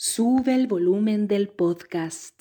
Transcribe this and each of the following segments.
Sube el volumen del podcast.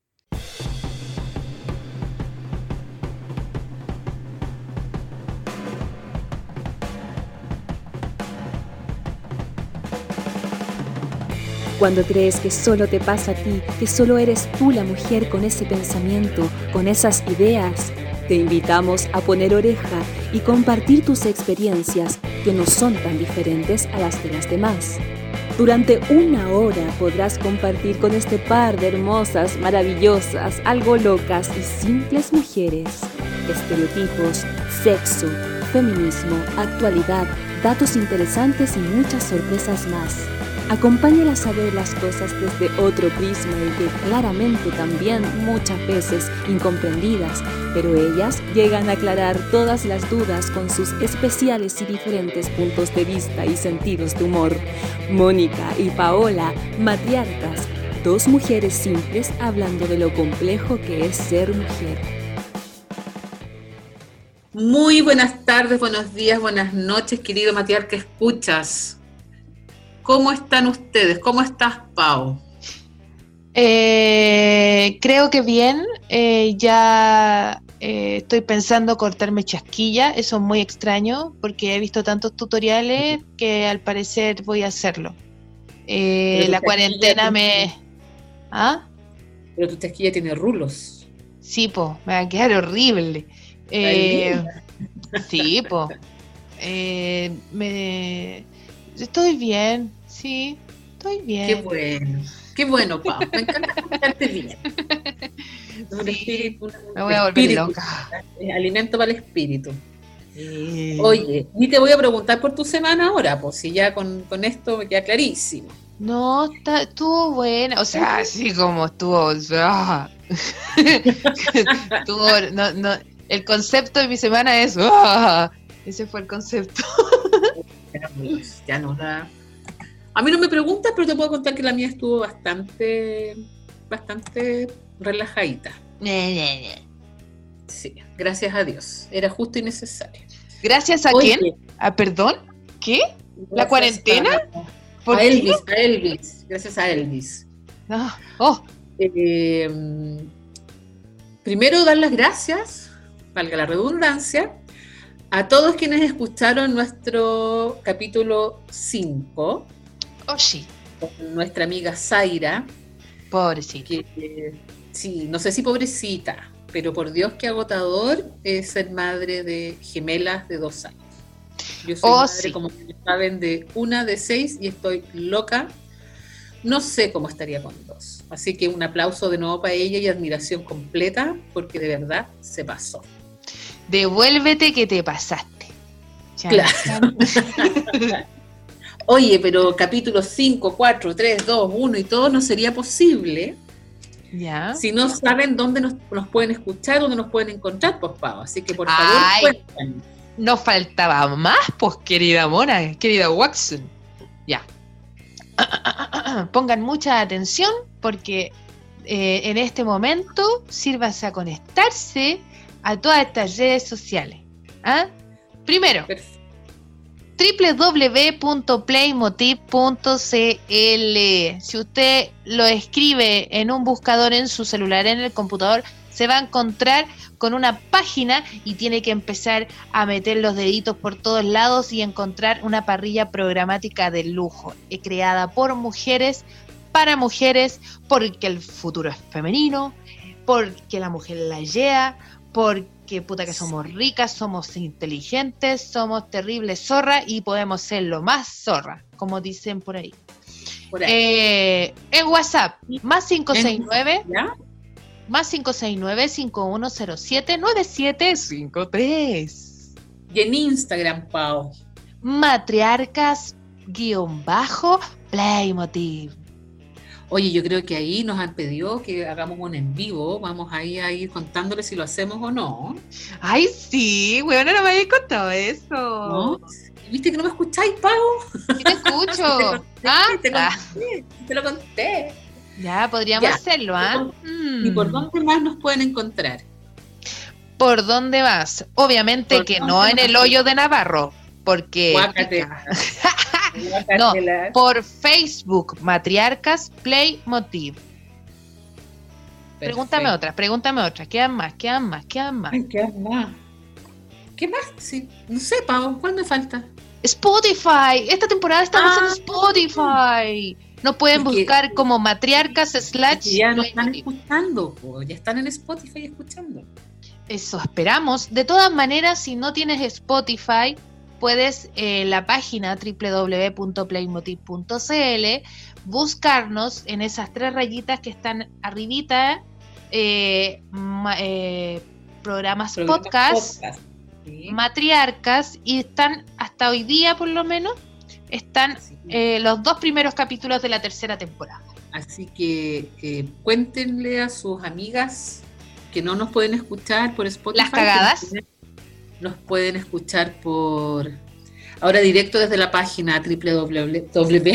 Cuando crees que solo te pasa a ti, que solo eres tú la mujer con ese pensamiento, con esas ideas, te invitamos a poner oreja y compartir tus experiencias que no son tan diferentes a las de las demás. Durante 1 hora podrás compartir con este par de hermosas, maravillosas, algo locas y simples mujeres estereotipos, sexo, feminismo, actualidad, datos interesantes y muchas sorpresas más. Acompáñalas a ver las cosas desde otro prisma y que claramente también muchas veces incomprendidas, pero ellas llegan a aclarar todas las dudas con sus especiales y diferentes puntos de vista y sentidos de humor. Mónica y Paola, matriarcas, 2 mujeres simples hablando de lo complejo que es ser mujer. Muy buenas tardes, buenos días, buenas noches, querido matriarca escuchas. ¿Cómo están ustedes? ¿Cómo estás, Pau? Creo que bien. Ya estoy pensando cortarme chasquilla. Eso es muy extraño porque he visto tantos tutoriales que al parecer voy a hacerlo. La cuarentena me... ¿Ah? Pero tu chasquilla tiene rulos. Sí, po, me va a quedar horrible. Sí, po. Estoy bien, sí, estoy bien. Qué bueno, Pau. Me encanta escucharte bien. Un espíritu, me voy a volver loca. Alimento para el espíritu. Oye, ni te voy a preguntar por tu semana ahora, pues si ya con esto me queda clarísimo. No, estuvo buena, o sea, así como estuvo, el concepto de mi semana es, ese fue el concepto. Ya no da. A mí no me preguntas, pero te puedo contar que la mía estuvo bastante relajadita. Sí, gracias a Dios. Era justo y necesario. ¿Gracias a quién? ¿Perdón? ¿Qué? ¿La cuarentena? ¿Por qué? A Elvis. Gracias a Elvis. Primero dar las gracias, valga la redundancia, a todos quienes escucharon nuestro capítulo 5. Sí. Con nuestra amiga Zaira. Pobrecita. Sí, no sé si pobrecita, pero por Dios qué agotador es ser madre de gemelas de 2 años. Yo soy madre, como saben, de 1 de 6 y estoy loca. No sé cómo estaría con 2. Así que un aplauso de nuevo para ella y admiración completa, porque de verdad se pasó. Devuélvete que te pasaste. Claro. Oye, pero capítulo 5, 4, 3, 2, 1 y todo no sería posible. Ya. Si no saben dónde nos pueden escuchar, dónde nos pueden encontrar, pues Pau. Así que por favor, cuéntanos. Nos faltaba más, pues, querida Mona, querida Watson. Ya. Pongan mucha atención porque en este momento sírvanse a conectarse a todas estas redes sociales. Primero, www.playmotiv.cl. Si usted lo escribe en un buscador en su celular, en el computador, se va a encontrar con una página y tiene que empezar a meter los deditos por todos lados y encontrar una parrilla programática de lujo, creada por mujeres, para mujeres, porque el futuro es femenino, porque la mujer la lleva, porque puta que somos ricas, somos inteligentes, somos terribles zorras y podemos ser lo más zorra, como dicen por ahí. En WhatsApp, más 569, ¿ya? Más 569-5107-9753. Y en Instagram, Pau. Matriarcas_Playmotiv. Oye, yo creo que ahí nos han pedido que hagamos un en vivo. Vamos ahí a ir contándoles si lo hacemos o no. Ay, sí, weón, no me habéis contado eso. ¿No? ¿Viste que no me escucháis, Pau? Sí te escucho. Te lo conté. Ya, podríamos hacerlo, ¿Y por dónde más nos pueden encontrar? ¿Por dónde más? Obviamente que no en el hoyo de Navarro, porque No, por Facebook, Matriarcas Playmotiv. Pregúntame otra. Quedan más. Ay, quedan más. ¿Qué más? Sí. No sé, Pau, ¿cuál me falta? Spotify. Esta temporada estamos en Spotify. Nos pueden buscar como Matriarcas / ya nos están escuchando, ya están en Spotify escuchando. Eso esperamos. De todas maneras, si no tienes Spotify, puedes la página www.playmotiv.cl buscarnos en esas 3 rayitas que están arribita, programas podcast. Sí. Matriarcas, y están hasta hoy día por lo menos están los 2 primeros capítulos de la 3ª temporada. Así que cuéntenle a sus amigas que no nos pueden escuchar por Spotify. Las cagadas. Nos pueden escuchar por ahora directo desde la página www.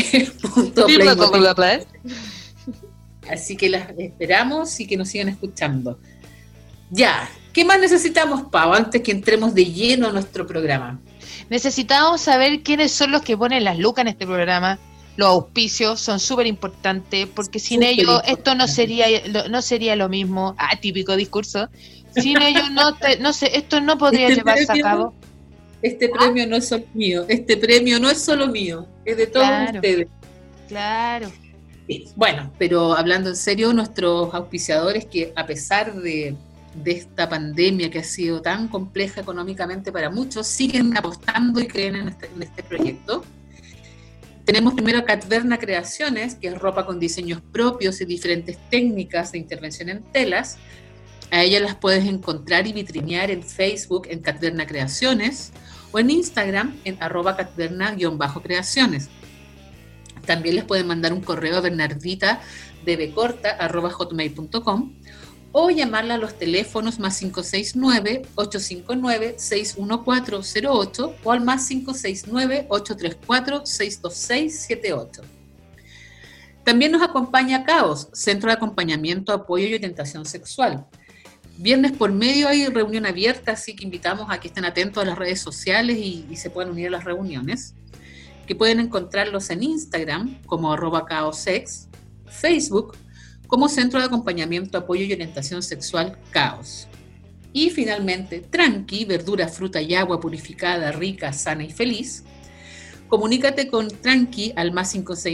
Así que las esperamos y que nos sigan escuchando. Ya, ¿qué más necesitamos, Pau, antes que entremos de lleno a nuestro programa? Necesitamos saber quiénes son los que ponen las lucas en este programa. Los auspicios son súper importantes, porque sin ellos esto no sería lo mismo. Típico discurso. Sin ellos esto no podría llevarse a cabo. Este premio no es solo mío. Este premio no es solo mío. Es de todos ustedes. Claro. Bueno, pero hablando en serio, nuestros auspiciadores, que a pesar de esta pandemia que ha sido tan compleja económicamente para muchos, siguen apostando y creen en este proyecto. Tenemos primero Catverna Creaciones, que es ropa con diseños propios y diferentes técnicas de intervención en telas. A ellas las puedes encontrar y vitrinear en Facebook en Catverna Creaciones o en Instagram en @catverna_creaciones. También les pueden mandar un correo a bernarditadbcorta@hotmail.com o llamarla a los teléfonos más 569-859-61408 o al más 569-834-62678. También nos acompaña CAOS, Centro de Acompañamiento, Apoyo y Orientación Sexual. Viernes por medio hay reunión abierta, así que invitamos a que estén atentos a las redes sociales y se puedan unir a las reuniones, que pueden encontrarlos en Instagram como @caosex, Facebook como Centro de Acompañamiento, Apoyo y Orientación Sexual CAOS. Y finalmente, Tranqui, verdura, fruta y agua purificada, rica, sana y feliz. Comunícate con Tranqui al más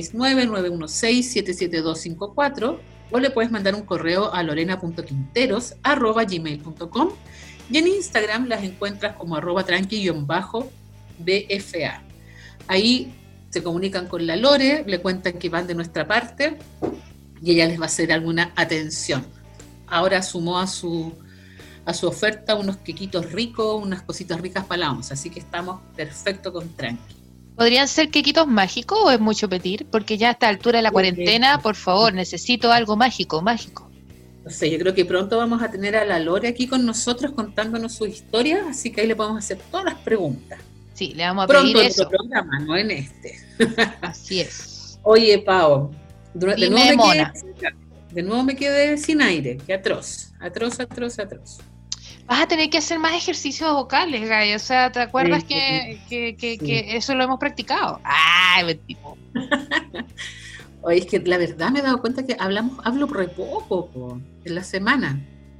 569-916-77254 o le puedes mandar un correo a lorena.quinteros@gmail.com y en Instagram las encuentras como @tranqui_bfa. Ahí se comunican con la Lore, le cuentan que van de nuestra parte y ella les va a hacer alguna atención. Ahora sumó a su oferta unos quequitos ricos, unas cositas ricas para la once, así que estamos perfecto con Tranqui. ¿Podrían ser quequitos mágicos o es mucho pedir? Porque ya a esta altura de la cuarentena, por favor, necesito algo mágico. No sé, yo creo que pronto vamos a tener a la Lore aquí con nosotros contándonos su historia, así que ahí le podemos hacer todas las preguntas. Sí, le vamos a pedir pronto eso. Pronto en otro programa, no en este. Así es. Oye, Pau, de nuevo me quedé sin aire, qué atroz. Vas a tener que hacer más ejercicios vocales, Gaya. O sea, ¿te acuerdas que eso lo hemos practicado? ¡Ay, tipo! Oye, es que la verdad me he dado cuenta que hablo re poco en la semana.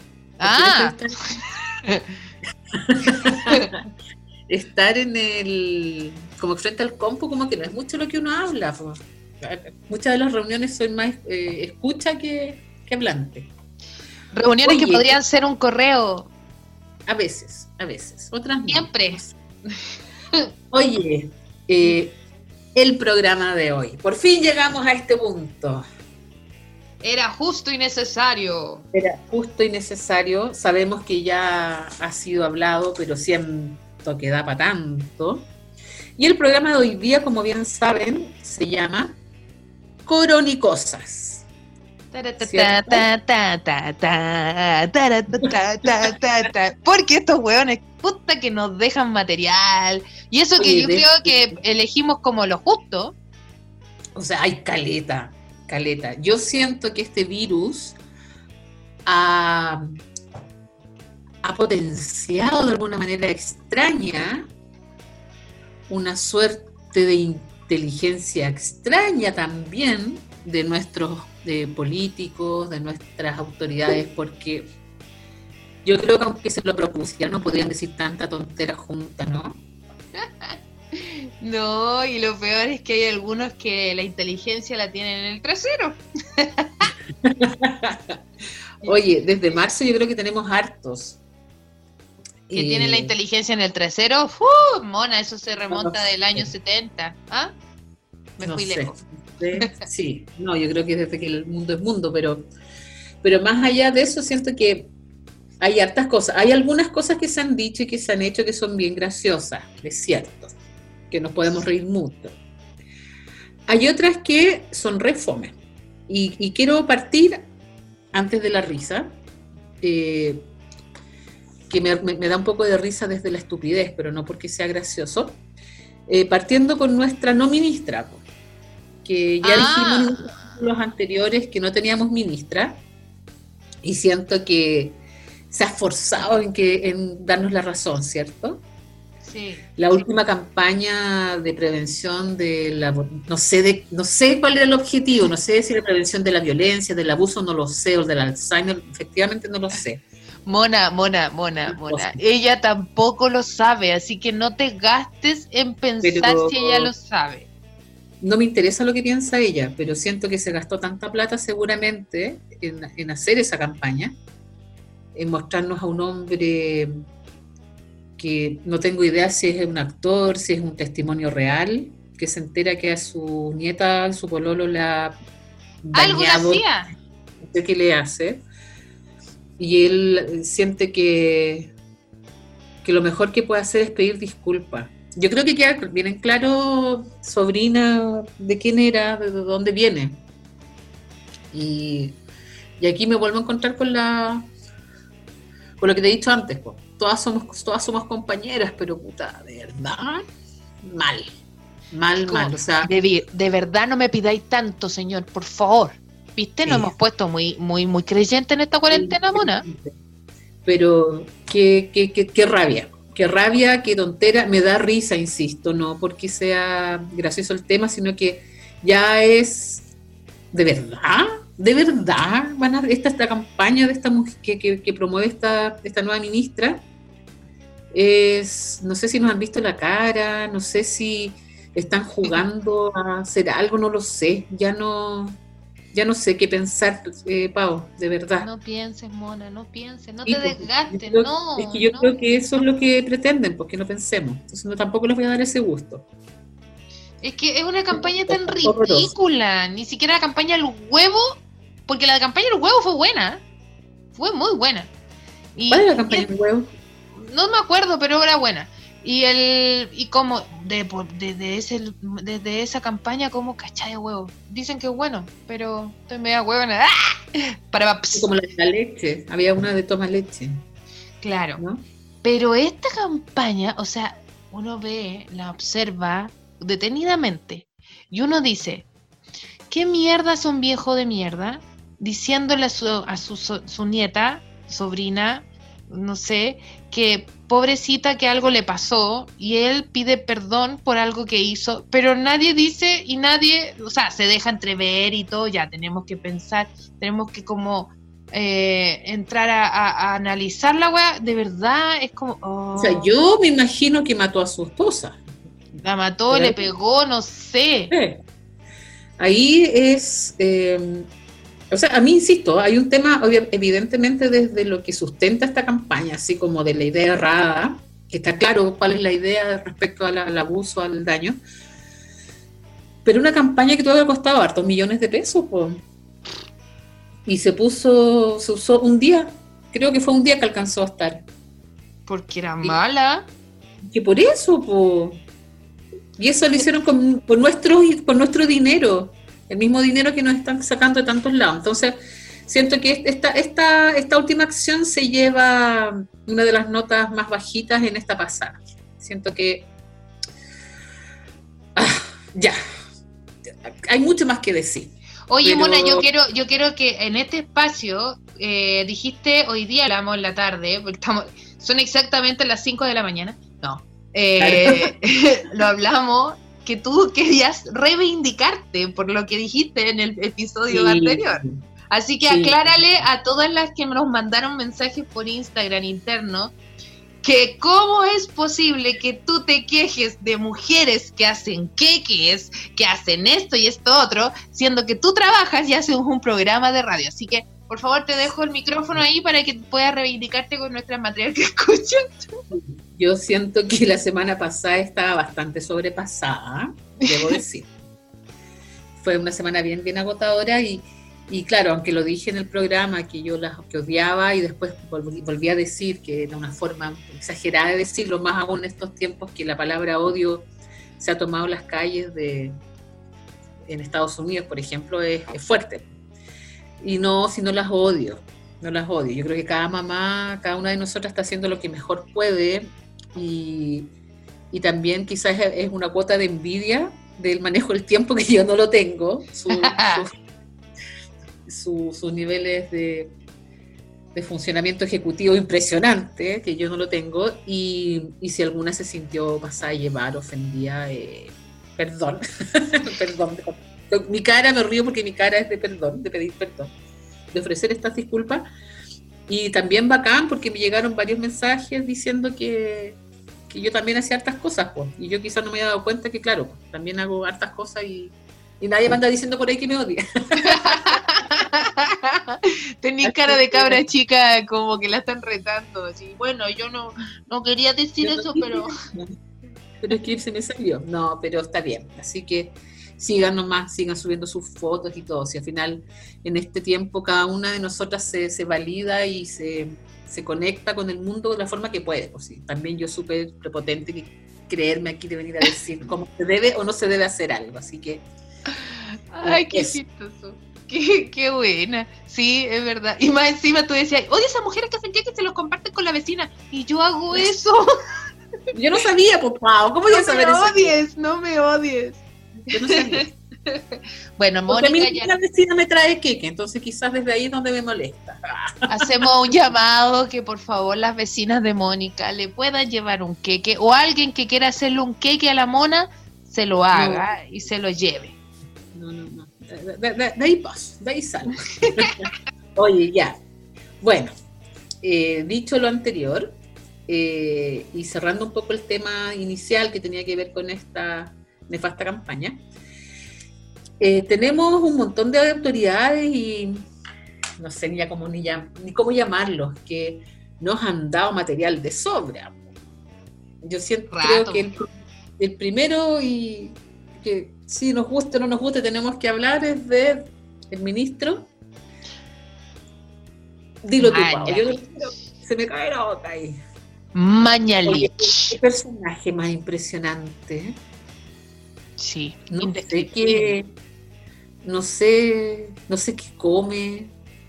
Estar en como frente al compu, como que no es mucho lo que uno habla. Muchas de las reuniones soy más escucha que hablante. Reuniones que podrían ser un correo. A veces, otras no. Siempre. Oye, el programa de hoy. Por fin llegamos a este punto. Era justo y necesario. Sabemos que ya ha sido hablado, pero siento que da para tanto. Y el programa de hoy día, como bien saben, se llama Coronicosas. Porque estos hueones, puta que nos dejan material. Y eso que yo creo que elegimos como lo justo. O sea, hay caleta. Yo siento que este virus ha potenciado de alguna manera extraña una suerte de inteligencia extraña también de nuestros políticos, de nuestras autoridades, porque yo creo que aunque se lo propusieran no podrían decir tanta tontera junta, ¿no? No, y lo peor es que hay algunos que la inteligencia la tienen en el trasero. Oye, desde marzo yo creo que tenemos hartos. Que tienen la inteligencia en el trasero. Mona, eso se remonta del año 70. ¿Ah? Me fui lejos. Sí, no, yo creo que desde que el mundo es mundo, pero más allá de eso siento que hay hartas cosas. Hay algunas cosas que se han dicho y que se han hecho que son bien graciosas, es cierto, que nos podemos reír mucho. Hay otras que son re fome. Y quiero partir antes de la risa, que me da un poco de risa desde la estupidez, pero no porque sea gracioso, partiendo con nuestra no ministra, que ya dijimos en los anteriores que no teníamos ministra, y siento que se ha esforzado en darnos la razón, ¿cierto? Sí. La última campaña de prevención de la... No sé cuál era el objetivo, no sé si la prevención de la violencia, del abuso, no lo sé, o del Alzheimer, efectivamente no lo sé. Mona. Ella tampoco lo sabe, así que no te gastes en pensar si ella lo sabe. No me interesa lo que piensa ella, pero siento que se gastó tanta plata seguramente en hacer esa campaña, en mostrarnos a un hombre que no tengo idea si es un actor, si es un testimonio real, que se entera que a su nieta, su pololo la ha dañado. Algo le hacía. No sé qué le hace. Y él siente que lo mejor que puede hacer es pedir disculpas. Yo creo que queda bien en claro, sobrina, de quién era, de dónde viene. Y aquí me vuelvo a encontrar con lo que te he dicho antes, pues. Todas somos compañeras, pero puta, de verdad, mal, o sea... De verdad no me pidáis tanto, señor, por favor. ¿Viste? Sí. Nos hemos puesto muy creyentes en esta cuarentena, Mona. Pero qué rabia, qué tontera, me da risa, insisto, no porque sea gracioso el tema, sino que ya es, ¿de verdad van a esta campaña de esta mujer que promueve esta nueva ministra? No sé si nos han visto la cara, no sé si están jugando a hacer algo, no lo sé, ya no sé qué pensar, Pau, de verdad. No pienses, Mona, no te desgastes, no. Es que yo creo que eso es lo que pretenden, porque no pensemos, entonces tampoco les voy a dar ese gusto. Es que es una campaña tan ridícula, ni siquiera la campaña del huevo, porque la campaña del huevo fue buena, fue muy buena. ¿Cuál es la campaña del huevo? No me acuerdo, pero era buena. Y como desde esa campaña, como cachai de huevo. Dicen que es bueno, pero estoy media huevona. Como la de la leche, había una de toma leche. Claro, ¿no? Pero esta campaña, o sea, uno la observa detenidamente y uno dice, ¿qué mierda es un viejo de mierda? Diciéndole a su nieta, sobrina, no sé, que pobrecita que algo le pasó y él pide perdón por algo que hizo, pero nadie dice y nadie, o sea, se deja entrever y todo, ya tenemos que pensar, tenemos que como entrar a analizar la weá, de verdad es como... O sea, yo me imagino que mató a su esposa. La mató, le pegó, no sé. Ahí es... o sea, a mí, insisto, hay un tema, evidentemente, desde lo que sustenta esta campaña, así como de la idea errada, que está claro cuál es la idea respecto al abuso, al daño, pero una campaña que todavía ha costado hartos millones de pesos, po. Y se usó un día, creo que fue un día que alcanzó a estar. Porque era mala. Que por eso, po. Y eso lo hicieron con nuestro dinero. El mismo dinero que nos están sacando de tantos lados. Entonces, siento que esta última acción se lleva una de las notas más bajitas en esta pasada. Siento que... ya. Hay mucho más que decir. Oye, Mona, yo quiero que en este espacio, dijiste, hoy día hablamos en la tarde, porque son exactamente las 5 de la mañana. No. Lo hablamos que tú querías reivindicarte por lo que dijiste en el episodio anterior. Así que aclárale a todas las que nos mandaron mensajes por Instagram interno que cómo es posible que tú te quejes de mujeres que hacen queques, que hacen esto y esto otro, siendo que tú trabajas y haces un programa de radio. Así que, por favor, te dejo el micrófono ahí para que puedas reivindicarte con nuestras materias que escuchan. Yo siento que la semana pasada estaba bastante sobrepasada, debo decir. Fue una semana bien agotadora y claro, aunque lo dije en el programa que yo las que odiaba y después volví a decir que era una forma exagerada de decirlo, más aún en estos tiempos que la palabra odio se ha tomado las calles en Estados Unidos, por ejemplo, es fuerte. Y no, si no las odio. Yo creo que cada mamá, cada una de nosotras está haciendo lo que mejor puede y también quizás es una cuota de envidia del manejo del tiempo que yo no lo tengo, sus niveles de funcionamiento ejecutivo impresionante, que yo no lo tengo, y si alguna se sintió pasada a llevar, ofendida, perdón. Mi cara, me río porque mi cara es de perdón, de pedir perdón, de ofrecer estas disculpas, y también bacán porque me llegaron varios mensajes diciendo que yo también hacía hartas cosas, pues, y yo quizás no me había dado cuenta que, claro, pues, también hago hartas cosas y nadie me anda diciendo por ahí que me odia. Tenís cara de cabra chica, como que la están retando. Así, bueno, yo no quería decir eso, pero es que se me salió. No, pero está bien. Así que sigan nomás, sigan subiendo sus fotos y todo. Si al final, en este tiempo, cada una de nosotras se valida y se conecta con el mundo de la forma que puede. Pues, sí. También yo súper prepotente que creerme aquí de venir a decir cómo se debe o no se debe hacer algo. Así que... Ay, qué chistoso. Qué buena. Sí, es verdad. Y más encima tú decías, oye, esas mujeres que hacen que se los comparten con la vecina. Y yo hago eso. Yo no sabía, papá. ¿Cómo yo sabía eso? No me odies. Yo no sabía. Bueno, porque Mónica, a mí la vecina me trae queque, entonces quizás desde ahí es donde me molesta. Hacemos un llamado que por favor las vecinas de Mónica le puedan llevar un queque, o alguien que quiera hacerle un queque a la mona, se lo haga y se lo lleve. No. De ahí paso, de ahí salgo. Oye, ya. Bueno, dicho lo anterior, y cerrando un poco el tema inicial que tenía que ver con esta nefasta campaña, tenemos un montón de autoridades y no sé ni cómo llamarlos, que nos han dado material de sobra. Yo creo que el primero y que si nos guste o no nos guste tenemos que hablar es de el ministro. Dilo tú, Pau. Se me cae la boca ahí. Mañalich. Qué personaje más impresionante. Sí. No sé qué come.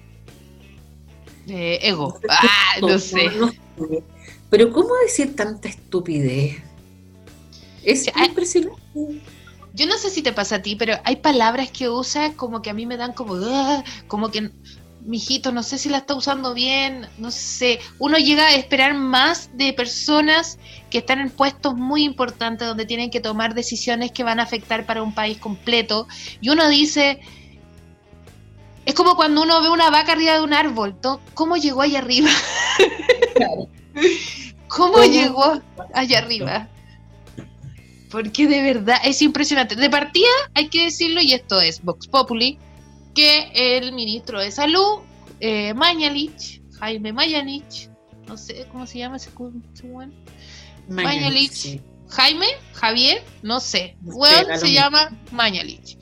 Ego. No sé. Pero ¿cómo decir tanta estupidez? Es impresionante. Yo no sé si te pasa a ti, pero hay palabras que usa como que a mí me dan como que, mijito, no sé si la está usando bien, no sé. Uno llega a esperar más de personas que están en puestos muy importantes donde tienen que tomar decisiones que van a afectar para un país completo. Y uno dice, es como cuando uno ve una vaca arriba de un árbol. ¿Cómo llegó allá arriba? Claro. ¿Cómo llegó allá arriba? Porque de verdad es impresionante. De partida, hay que decirlo, y esto es Vox Populi, que el ministro de Salud, Mañalich, Jaime Mañalich, no sé cómo se llama ese buen. Mañalich, sí. Javier, no sé. Bueno, se llama Mañalich.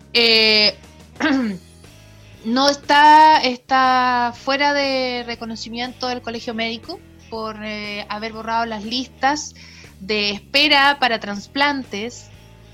No está fuera de reconocimiento del Colegio Médico por haber borrado las listas de espera para trasplantes.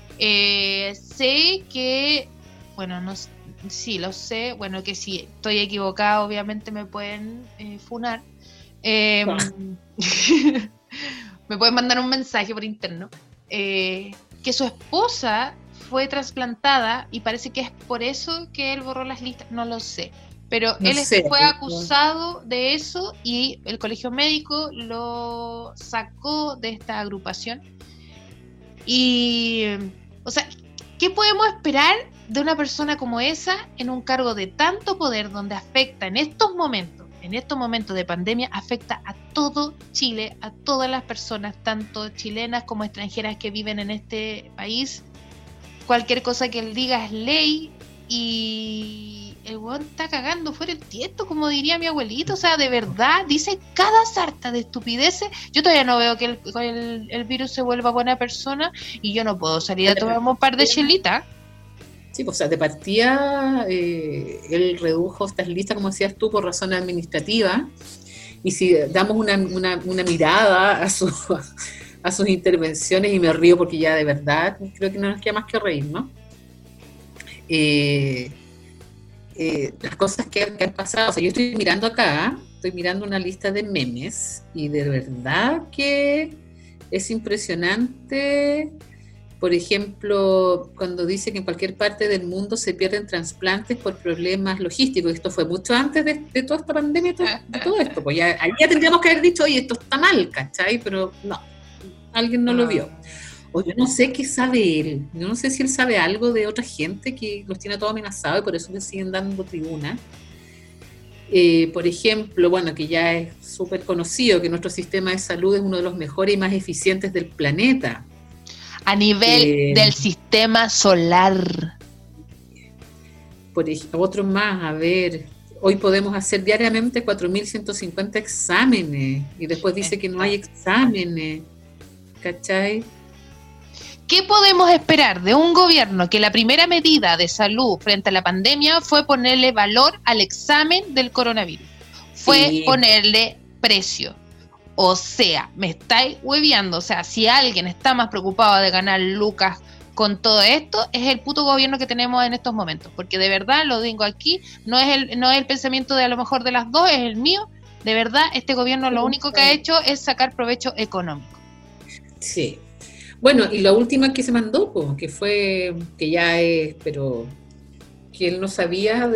Sé que, bueno, no, sí, lo sé, bueno, que si estoy equivocada, obviamente me pueden funar. Me pueden mandar un mensaje por interno. Que su esposa fue trasplantada y parece que es por eso que él borró las listas, no lo sé. Pero él fue acusado de eso y el Colegio Médico lo sacó de esta agrupación. Y O sea, ¿qué podemos esperar de una persona como esa en un cargo de tanto poder donde afecta en estos momentos de pandemia, afecta a todo Chile, a todas las personas, tanto chilenas como extranjeras que viven en este país? Cualquier cosa que él diga es ley y el weón está cagando fuera el tiesto, como diría mi abuelito. O sea, de verdad, dice cada sarta de estupideces. Yo todavía no veo que el virus se vuelva buena persona y yo no puedo salir a tomarme un par de chelitas. Sí, pues, o sea, de partida él redujo estas listas, como decías tú, por razones administrativas, y si damos una mirada a sus intervenciones, y me río porque ya de verdad creo que no nos queda más que reír, ¿no? Las cosas que han pasado, o sea, yo estoy mirando una lista de memes, y de verdad que es impresionante. Por ejemplo, cuando dice que en cualquier parte del mundo se pierden trasplantes por problemas logísticos. Esto fue mucho antes de toda esta pandemia, de todo esto. Pues ya tendríamos que haber dicho, oye, esto está mal, ¿cachai? Pero no, alguien no lo vio. O yo no sé qué sabe él. Yo no sé si él sabe algo de otra gente que los tiene todos amenazados y por eso le siguen dando tribuna. Por ejemplo, bueno, que ya es súper conocido que nuestro sistema de salud es uno de los mejores y más eficientes del planeta. A nivel del sistema solar. Por ejemplo, otro más, a ver, hoy podemos hacer diariamente 4.150 exámenes y después dice que no hay exámenes, ¿cachai? ¿Qué podemos esperar de un gobierno que la primera medida de salud frente a la pandemia fue ponerle valor al examen del coronavirus? Fue ponerle precio. O sea, me estáis hueveando. O sea, si alguien está más preocupado de ganar lucas con todo esto, es el puto gobierno que tenemos en estos momentos. Porque de verdad, lo digo aquí, no es el pensamiento de a lo mejor de las dos, es el mío. De verdad, este gobierno lo único que ha hecho es sacar provecho económico. Sí. Bueno, y la última que se mandó, pues, que fue, que ya es, pero que él no sabía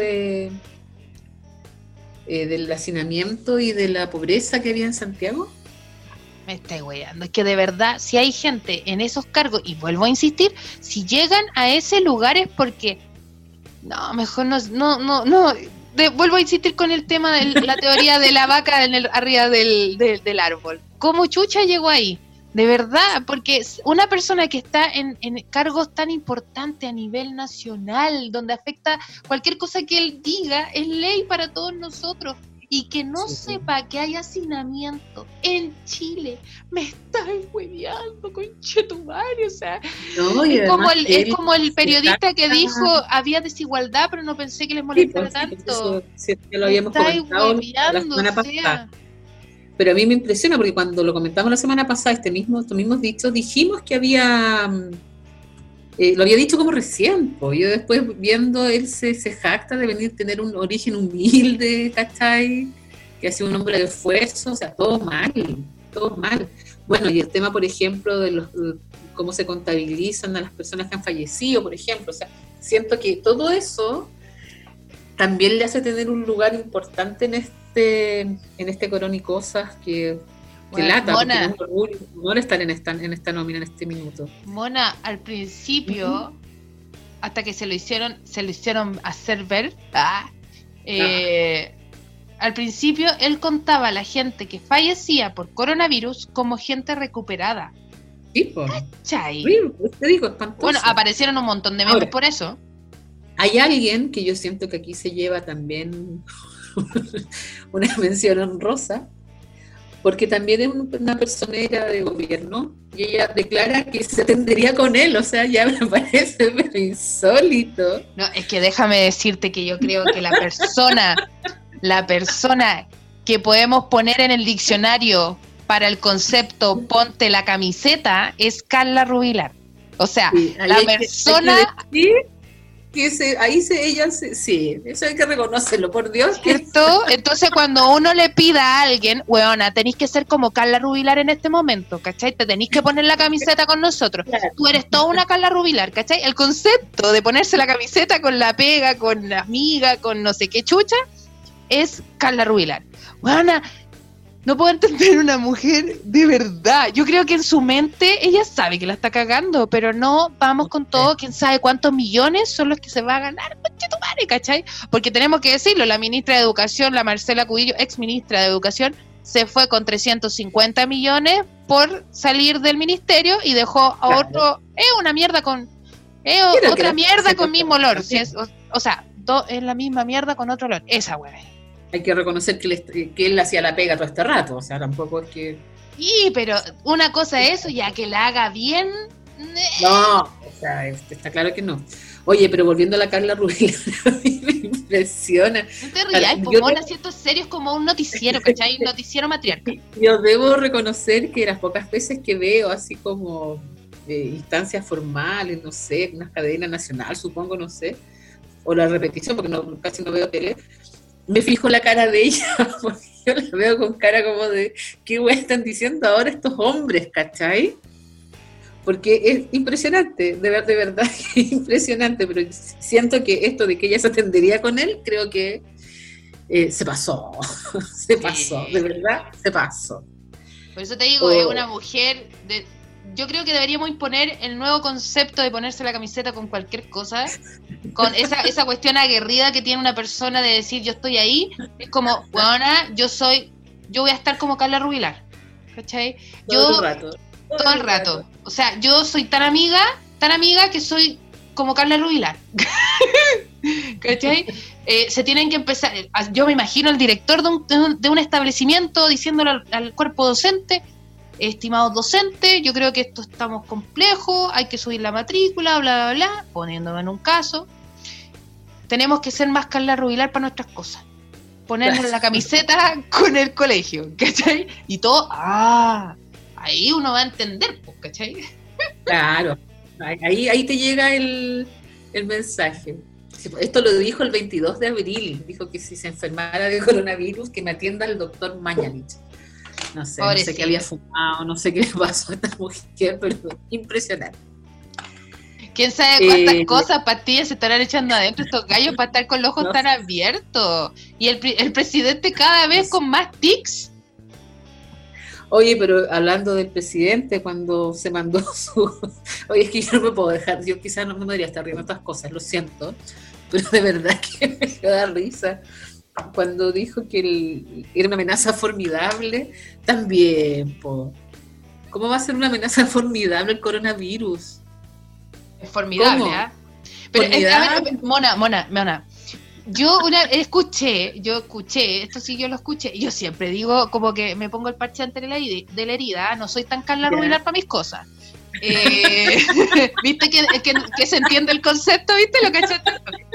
del hacinamiento y de la pobreza que había en Santiago. Me estoy weyando. Es que de verdad, si hay gente en esos cargos, y vuelvo a insistir, si llegan a ese lugar es porque no, mejor no. Vuelvo a insistir con el tema de la teoría de la vaca arriba del árbol. ¿Cómo chucha llegó ahí? De verdad, porque una persona que está en cargos tan importantes a nivel nacional, donde afecta cualquier cosa que él diga, es ley para todos nosotros. Y que no sepa que hay hacinamiento en Chile, me estáis hueveando, conchetumare. O sea, no, es como el periodista que dijo había desigualdad, pero no pensé que les molestara tanto. Sí, lo habíamos comentado la semana pasada. Pero a mí me impresiona porque cuando lo comentamos la semana pasada, estos mismos dichos, dijimos que había, lo había dicho como recién, pues. Yo después viendo, él se jacta de tener un origen humilde, ¿cachai? Que ha sido un hombre de esfuerzo, o sea, todo mal. Bueno, y el tema, por ejemplo, de cómo se contabilizan a las personas que han fallecido, por ejemplo, o sea, siento que todo eso también le hace tener un lugar importante en este Corona y Cosas que lata, Mona, porque es un honor estar en esta nómina en este minuto. Mona, al principio, hasta que se lo hicieron hacer ver, al principio él contaba a la gente que fallecía por coronavirus como gente recuperada. Sí, ¿cachai? Te digo, espantoso. Bueno, aparecieron un montón de memes por eso. Hay alguien que yo siento que aquí se lleva también una mención honrosa, porque también es una personera de gobierno y ella declara que se atendería con él, o sea, ya me parece pero insólito. No, es que déjame decirte que yo creo que la persona que podemos poner en el diccionario para el concepto ponte la camiseta es Carla Rubilar. O sea, sí, la persona... Sí, eso hay que reconocerlo, por Dios. ¿Cierto? Entonces cuando uno le pida a alguien, weona, tenéis que ser como Carla Rubilar en este momento, ¿cachai? Te tenéis que poner la camiseta con nosotros. Claro. Tú eres toda una Carla Rubilar, ¿cachai? El concepto de ponerse la camiseta con la pega, con la amiga, con no sé qué chucha, es Carla Rubilar. Weona, No puedo entender una mujer de verdad. Yo creo que en su mente ella sabe que la está cagando, pero no vamos con todo. Quién sabe cuántos millones son los que se va a ganar, conchetumare, ¿cachai? Porque tenemos que decirlo, la ministra de Educación, la Marcela Cubillo, ex ministra de Educación, se fue con 350 millones por salir del ministerio y dejó a otro. Es una mierda con. Otra mierda con mismo olor. Si es, o sea, es la misma mierda con otro olor. Esa hueá. Hay que reconocer que él hacía la pega todo este rato, o sea, tampoco es que... Sí, pero una cosa es eso, ya que la haga bien... No, o sea, está claro que no. Oye, pero volviendo a la Carla Rubilar, a mí me impresiona. No te rías, Pomona, siento serio, es como un noticiero, ¿cachai? Un noticiero matriarca. Yo debo reconocer que las pocas veces que veo así como instancias formales, no sé, una cadena nacional, supongo, no sé, o la repetición, porque casi no veo tele, me fijo la cara de ella, porque yo la veo con cara como de, ¿qué güey están diciendo ahora estos hombres, cachai? Porque es impresionante, de verdad que es impresionante, pero siento que esto de que ella se atendería con él, creo que se pasó, de verdad, se pasó. Por eso te digo, es una mujer yo creo que deberíamos imponer el nuevo concepto de ponerse la camiseta con cualquier cosa, con esa cuestión aguerrida que tiene una persona de decir yo estoy ahí, es como, bueno, yo voy a estar como Carla Rubilar, ¿cachai? Todo el rato. O sea, yo soy tan amiga que soy como Carla Rubilar, ¿cachai? Se tienen que empezar, yo me imagino el director de un establecimiento diciéndole al cuerpo docente: estimados docentes, yo creo que esto estamos complejos, hay que subir la matrícula, bla, bla, bla, poniéndome en un caso. Tenemos que ser más Carla Rubilar para nuestras cosas. Ponernos la camiseta con el colegio, ¿cachai? Y todo, ahí uno va a entender, ¿cachai? Claro, ahí te llega el mensaje. Esto lo dijo el 22 de abril, dijo que si se enfermara de coronavirus, que me atienda el doctor Mañalich. No sé qué había fumado, no sé qué le pasó a esta mujer, pero impresionante. ¿Quién sabe cuántas cosas, pastillas se estarán echando adentro estos gallos para estar con los ojos tan abiertos? Y el presidente cada vez con más tics. Oye, pero hablando del presidente, cuando se mandó Oye, es que yo no me puedo dejar, yo quizás no me debería estar riendo otras cosas, lo siento, pero de verdad que me da risa. Cuando dijo que era una amenaza formidable, también, ¿cómo va a ser una amenaza formidable el coronavirus? Es formidable, ¿ah? Pero Mona, yo escuché, esto sí yo lo escuché, yo siempre digo como que me pongo el parche ante de la herida, no soy tan Carla Rubilar para mis cosas. ¿Viste que se entiende el concepto? ¿Viste lo cachaste?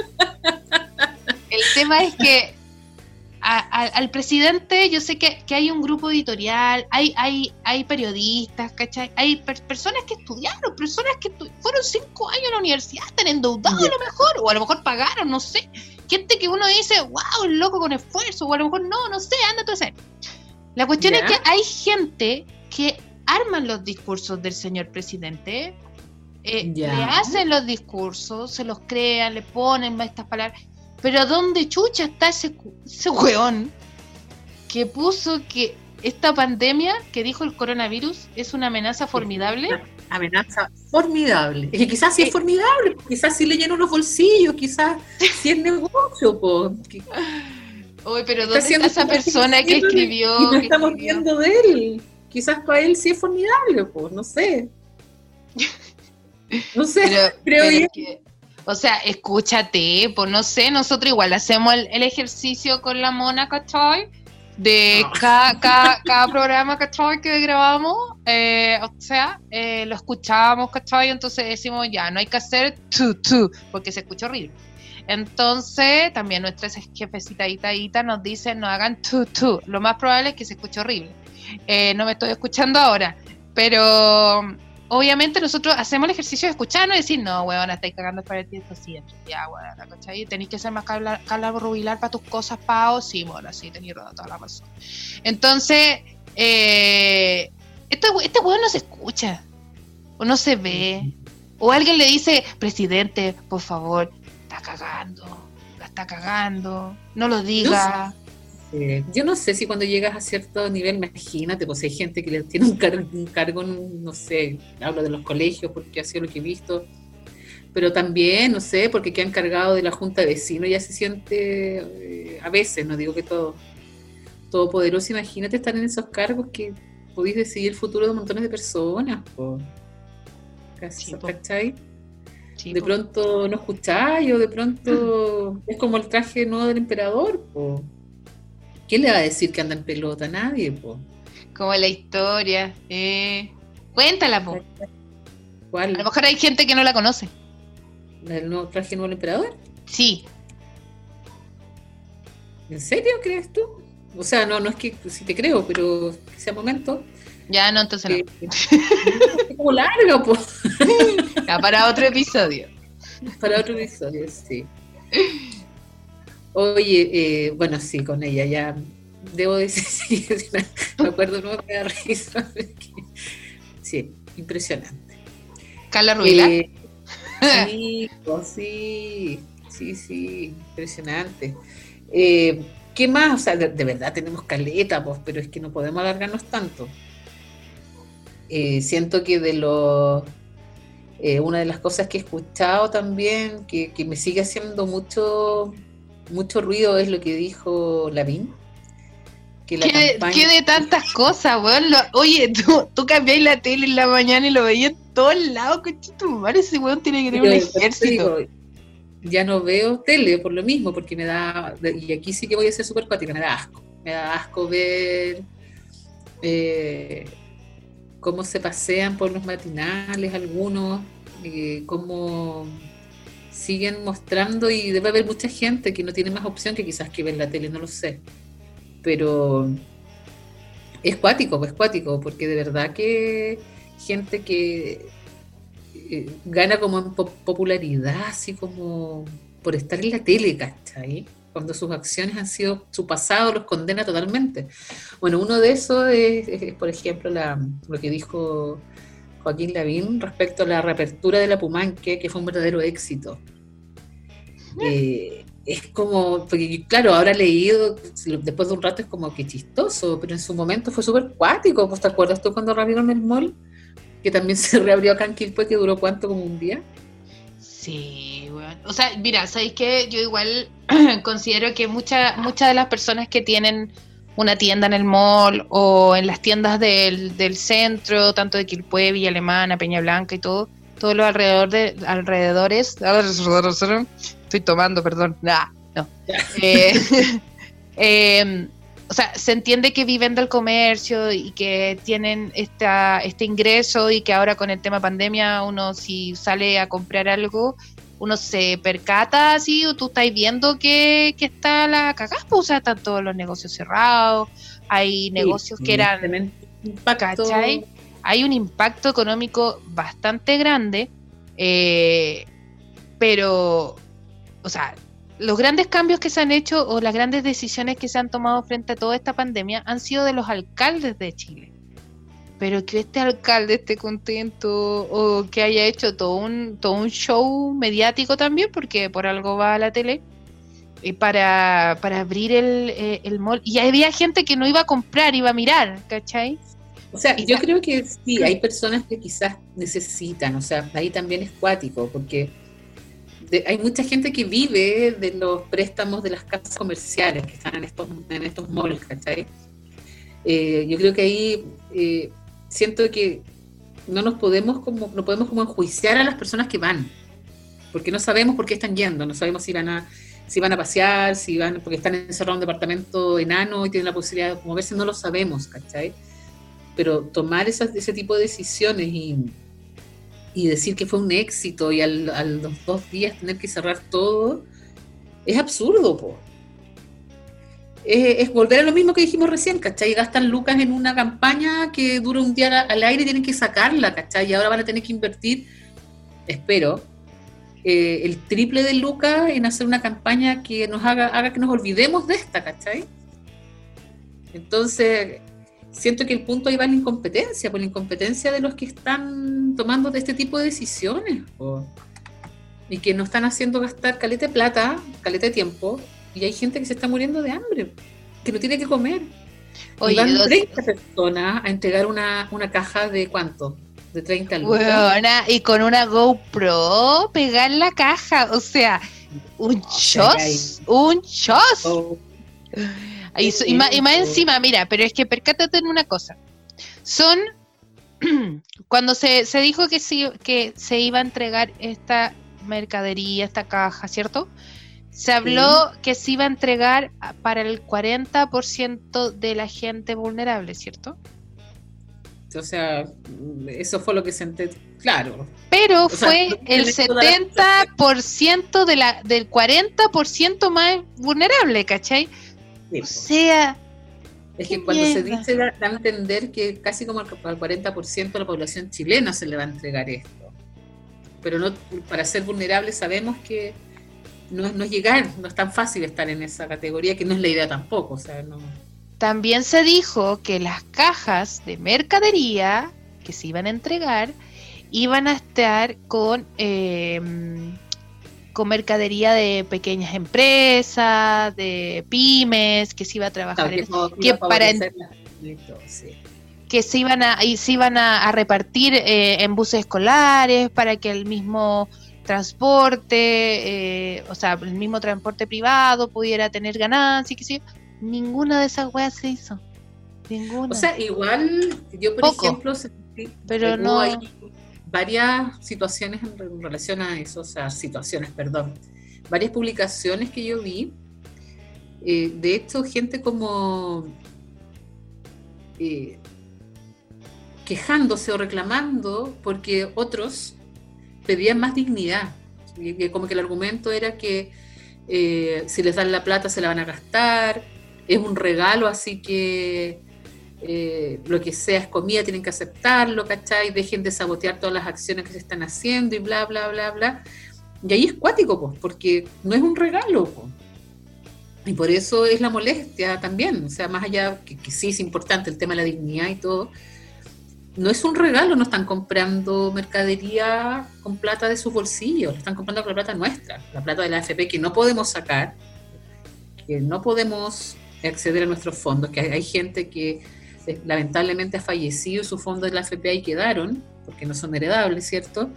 El tema es que al presidente, yo sé que hay un grupo editorial, hay periodistas, ¿cachai? Hay personas que estudiaron, personas que fueron 5 años en la universidad, están endeudados a lo mejor, o a lo mejor pagaron, no sé. Gente que uno dice, wow, el loco con esfuerzo, o a lo mejor no sé, anda tú a hacer. La cuestión es que hay gente que arman los discursos del señor presidente, le hacen los discursos, se los crean, le ponen estas palabras. Pero ¿dónde chucha está ese weón que puso que esta pandemia, que dijo el coronavirus, es una amenaza formidable? Amenaza formidable. Es que quizás sí es formidable, quizás sí le llenó los bolsillos, quizás sí es negocio. Uy, pero ¿dónde está esa persona que escribió? Y no estamos viendo de él. Quizás para él sí es formidable, no sé. No sé, creo yo. O sea, escúchate, pues no sé, nosotros igual hacemos el ejercicio con la Mona, ¿cachai? De cada programa, ¿cachai? Que grabamos, o sea, lo escuchábamos, ¿cachai? Entonces decimos, ya, no hay que hacer porque se escucha horrible. Entonces, también nuestra jefecita Ita nos dice, no hagan lo más probable es que se escuche horrible. No me estoy escuchando ahora, pero... Obviamente nosotros hacemos el ejercicio de escucharnos y decir, no, weón, estáis cagando para el tiempo, sí, ya, weón, ¿cachai? Tenéis que ser más Carla Rubilar para tus cosas, Pao, sí, bueno, sí, tenéis toda la razón. Entonces, este weón no se escucha, o no se ve, o alguien le dice, presidente, por favor, la está cagando, no lo diga. Yo no sé si cuando llegas a cierto nivel, imagínate, pues hay gente que tiene un cargo, no sé, hablo de los colegios porque ha sido lo que he visto, pero también, no sé, porque quedan cargados de la junta de vecinos, ya se siente, a veces, no digo que todopoderoso, imagínate estar en esos cargos que podéis decidir el futuro de montones de personas, po. ¿Cachai? Sí, de pronto no escucháis, o de pronto es como el traje nuevo del emperador, po. ¿Quién le va a decir que anda en pelota? Nadie, po. Como la historia. Cuéntala, po. ¿Cuál? A lo mejor hay gente que no la conoce. ¿El nuevo traje nuevo del emperador? Sí. ¿En serio crees tú? O sea, no es que sí te creo, pero que sea momento. Ya no, entonces no. Es como largo, po. Ya, para otro episodio. Para otro episodio, sí. Oye, bueno, sí, con ella ya debo decir, sí, me acuerdo, no me da risa. Sí, impresionante. Carla Ruila. Sí, impresionante. ¿Qué más? O sea, de verdad tenemos caleta, pues, pero es que no podemos alargarnos tanto. Siento que una de las cosas que he escuchado también, que me sigue haciendo mucho ruido, es lo que dijo Lavín. Que ¿Qué de tantas cosas, weón? Oye, tú cambiáis la tele en la mañana y lo veías en todos lados, conchetumare, ese weón tiene que tener un ejército. Digo, ya no veo tele por lo mismo, porque me da, y aquí sí que voy a ser súper cuática, me da asco ver cómo se pasean por los matinales algunos, cómo siguen mostrando, y debe haber mucha gente que no tiene más opción que quizás que ver la tele, no lo sé, pero es cuático, porque de verdad que gente que gana como en popularidad, así como por estar en la tele, ¿cachai? Cuando sus acciones han sido, su pasado los condena totalmente. Bueno, uno de esos es por ejemplo, lo que dijo Joaquín Lavín respecto a la reapertura de la Pumanque, que fue un verdadero éxito. Es como, porque claro, ahora leído, después de un rato es como que chistoso, pero en su momento fue súper cuático. ¿Vos te acuerdas tú cuando reabrieron el mall? Que también se reabrió acá en Quilpué, que duró ¿cuánto? Como un día. Sí, bueno. O sea, mira, ¿sabéis qué? Yo igual considero que muchas de las personas que tienen una tienda en el mall o en las tiendas del centro, tanto de Quilpué, Villa Alemana, Peña Blanca y todos los alrededores. Estoy tomando, perdón. No. O sea, se entiende que viven del comercio y que tienen este ingreso, y que ahora con el tema pandemia uno si sale a comprar algo, uno se percata así, o tú estás viendo que está la cagada, pues, o sea, están todos los negocios cerrados, hay negocios que eran, ¿cachai? Hay un impacto económico bastante grande, pero, o sea, los grandes cambios que se han hecho o las grandes decisiones que se han tomado frente a toda esta pandemia han sido de los alcaldes de Chile. Pero que este alcalde esté contento o que haya hecho todo un show mediático también, porque por algo va a la tele, para abrir el mall. Y había gente que no iba a comprar, iba a mirar, ¿cachai? O sea, yo creo que sí, hay personas que quizás necesitan, o sea, ahí también es cuático, porque hay mucha gente que vive de los préstamos de las casas comerciales que están en estos malls, ¿cachai? Yo creo que ahí siento que no podemos como enjuiciar a las personas que van, porque no sabemos por qué están yendo, no sabemos si van a pasear, si van porque están encerrados en un departamento enano y tienen la posibilidad de moverse, no lo sabemos, ¿cachai? Pero tomar ese tipo de decisiones y decir que fue un éxito y a los 2 días tener que cerrar todo, es absurdo, po. Es volver a lo mismo que dijimos recién, ¿cachai? Gastan lucas en una campaña que dura un día al aire y tienen que sacarla, ¿cachai? Y ahora van a tener que invertir, espero, el triple de lucas en hacer una campaña que nos haga que nos olvidemos de esta, ¿cachai? Entonces, siento que el punto ahí va en la incompetencia, por la incompetencia de los que están tomando este tipo de decisiones, y que nos están haciendo gastar caleta de plata, caleta de tiempo, y hay gente que se está muriendo de hambre. que no tiene que comer. Oye, y van 30 personas a entregar una caja de ¿cuánto? De 30 lucas. Buena, y con una GoPro pegar la caja, o sea, un chos. Oh, Y más encima, mira, pero es que percátate en una cosa. Son, cuando se dijo que se iba a entregar esta mercadería, esta caja, ¿cierto? Se habló que se iba a entregar para el 40% de la gente vulnerable, ¿cierto? O sea, eso fue lo que se entendió, claro. Pero fue el 70% del 40% más vulnerable, ¿cachai? Sí, o sea... Es que cuando se dice, da a entender que casi como al 40% de la población chilena se le va a entregar esto. Pero no, para ser vulnerable sabemos que no es llegar, no es tan fácil estar en esa categoría, que no es la idea tampoco. O sea, no. También se dijo que las cajas de mercadería que se iban a entregar iban a estar con mercadería de pequeñas empresas, de pymes, que se iba a trabajar que se iban a repartir en buses escolares para que el mismo transporte, o sea, el mismo transporte privado pudiera tener ganancias, que sí. Ninguna de esas weas se hizo. Ninguna. O sea, igual yo, por ejemplo, pero no hay varias situaciones en relación a eso, o sea, varias publicaciones que yo vi, de hecho, gente como quejándose o reclamando porque otros pedían más dignidad, y como que el argumento era que si les dan la plata se la van a gastar, es un regalo, así que lo que sea es comida, tienen que aceptarlo, ¿cachai? Dejen de sabotear todas las acciones que se están haciendo y bla, bla, bla, bla. Y ahí es cuático, pues, porque no es un regalo, pues. Y por eso es la molestia también, o sea, más allá que sí es importante el tema de la dignidad y todo, no es un regalo, no están comprando mercadería con plata de sus bolsillos, lo están comprando con la plata nuestra, la plata de la AFP que no podemos sacar, que no podemos acceder a nuestros fondos, que hay gente que lamentablemente ha fallecido y sus fondos de la AFP ahí quedaron, porque no son heredables, ¿cierto?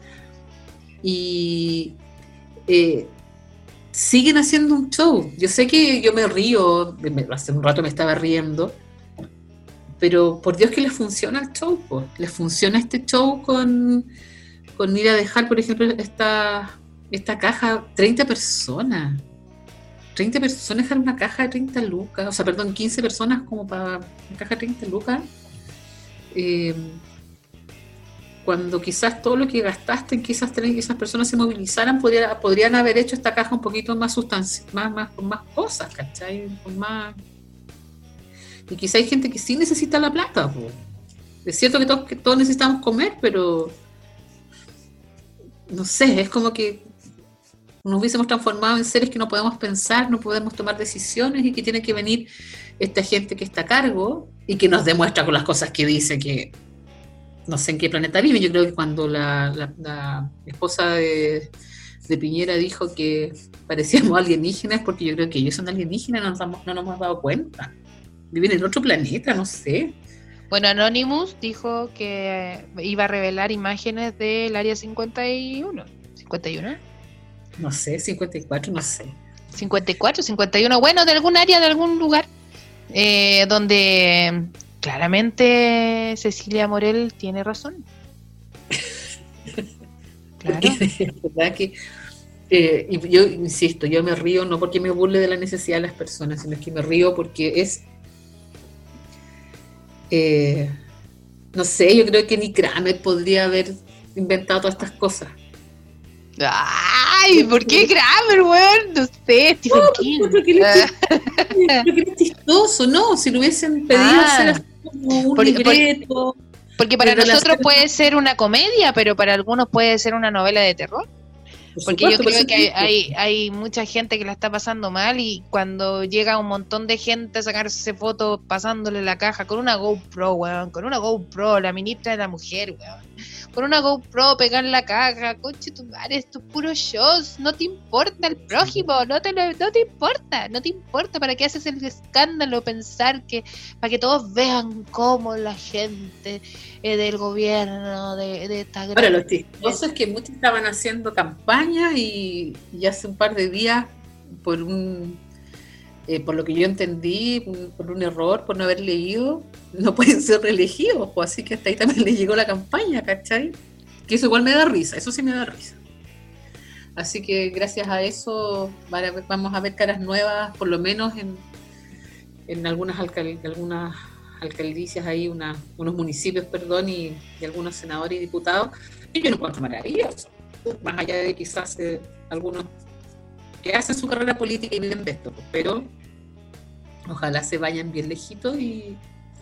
Y siguen haciendo un show. Yo sé que yo me río, hace un rato me estaba riendo, pero por Dios que les funciona el show, pues. Les funciona este show con ir a dejar, por ejemplo, esta caja, 30 personas. 30 personas dejar una caja de 30 lucas, o sea, perdón, 15 personas como para una caja de 30 lucas, cuando quizás todo lo que gastaste en que esas personas se movilizaran, podrían haber hecho esta caja un poquito más con más cosas, ¿cachai? Con más... Y quizá hay gente que sí necesita la plata, pues. Es cierto que todos necesitamos comer, pero no sé, es como que nos hubiésemos transformado en seres que no podemos pensar, no podemos tomar decisiones y que tiene que venir esta gente que está a cargo y que nos demuestra con las cosas que dice que no sé en qué planeta vive. Yo creo que cuando la esposa de Piñera dijo que parecíamos alienígenas, porque yo creo que ellos son alienígenas, no nos hemos dado cuenta. Viven en otro planeta, no sé. Bueno, Anonymous dijo que iba a revelar imágenes del área 51. ¿51? No sé, 54, no sé. 54, 51, bueno, de algún área, de algún lugar, donde claramente Cecilia Morel tiene razón. Claro. Porque es verdad que, y yo insisto, yo me río no porque me burle de la necesidad de las personas, sino que me río porque es... no sé, yo creo que ni Kramer podría haber inventado todas estas cosas. Ay, ¿por qué Kramer, weón? No sé, Stephen King. Porque es chistoso, ¿no? Si lo hubiesen pedido hacer como un libreto. Porque para nosotros puede ser una comedia, pero para algunos puede ser una novela de terror. Porque yo creo que hay mucha gente que la está pasando mal y cuando llega un montón de gente a sacarse fotos pasándole la caja con una GoPro, weón, con una GoPro, la ministra de la mujer, weón. con una GoPro, pegar la caja, conche tu madre, estos puros shows, no te importa el prójimo, no te importa, ¿para qué haces el escándalo? Pensar que, para que todos vean cómo la gente del gobierno, de esta gran... Ahora, lo chistoso es que muchos estaban haciendo campaña y hace un par de días, por lo que yo entendí, por un error, por no haber leído, no pueden ser reelegidos, pues, así que hasta ahí también le llegó la campaña, ¿cachai? Que eso igual me da risa, eso sí me da risa. Así que gracias a eso vamos a ver caras nuevas, por lo menos en algunas alcaldicias, hay unos municipios, perdón, y algunos senadores y diputados, y yo lo encuentro maravilloso, más allá de quizás algunos que hacen su carrera política y viven de esto, pero ojalá se vayan bien lejitos y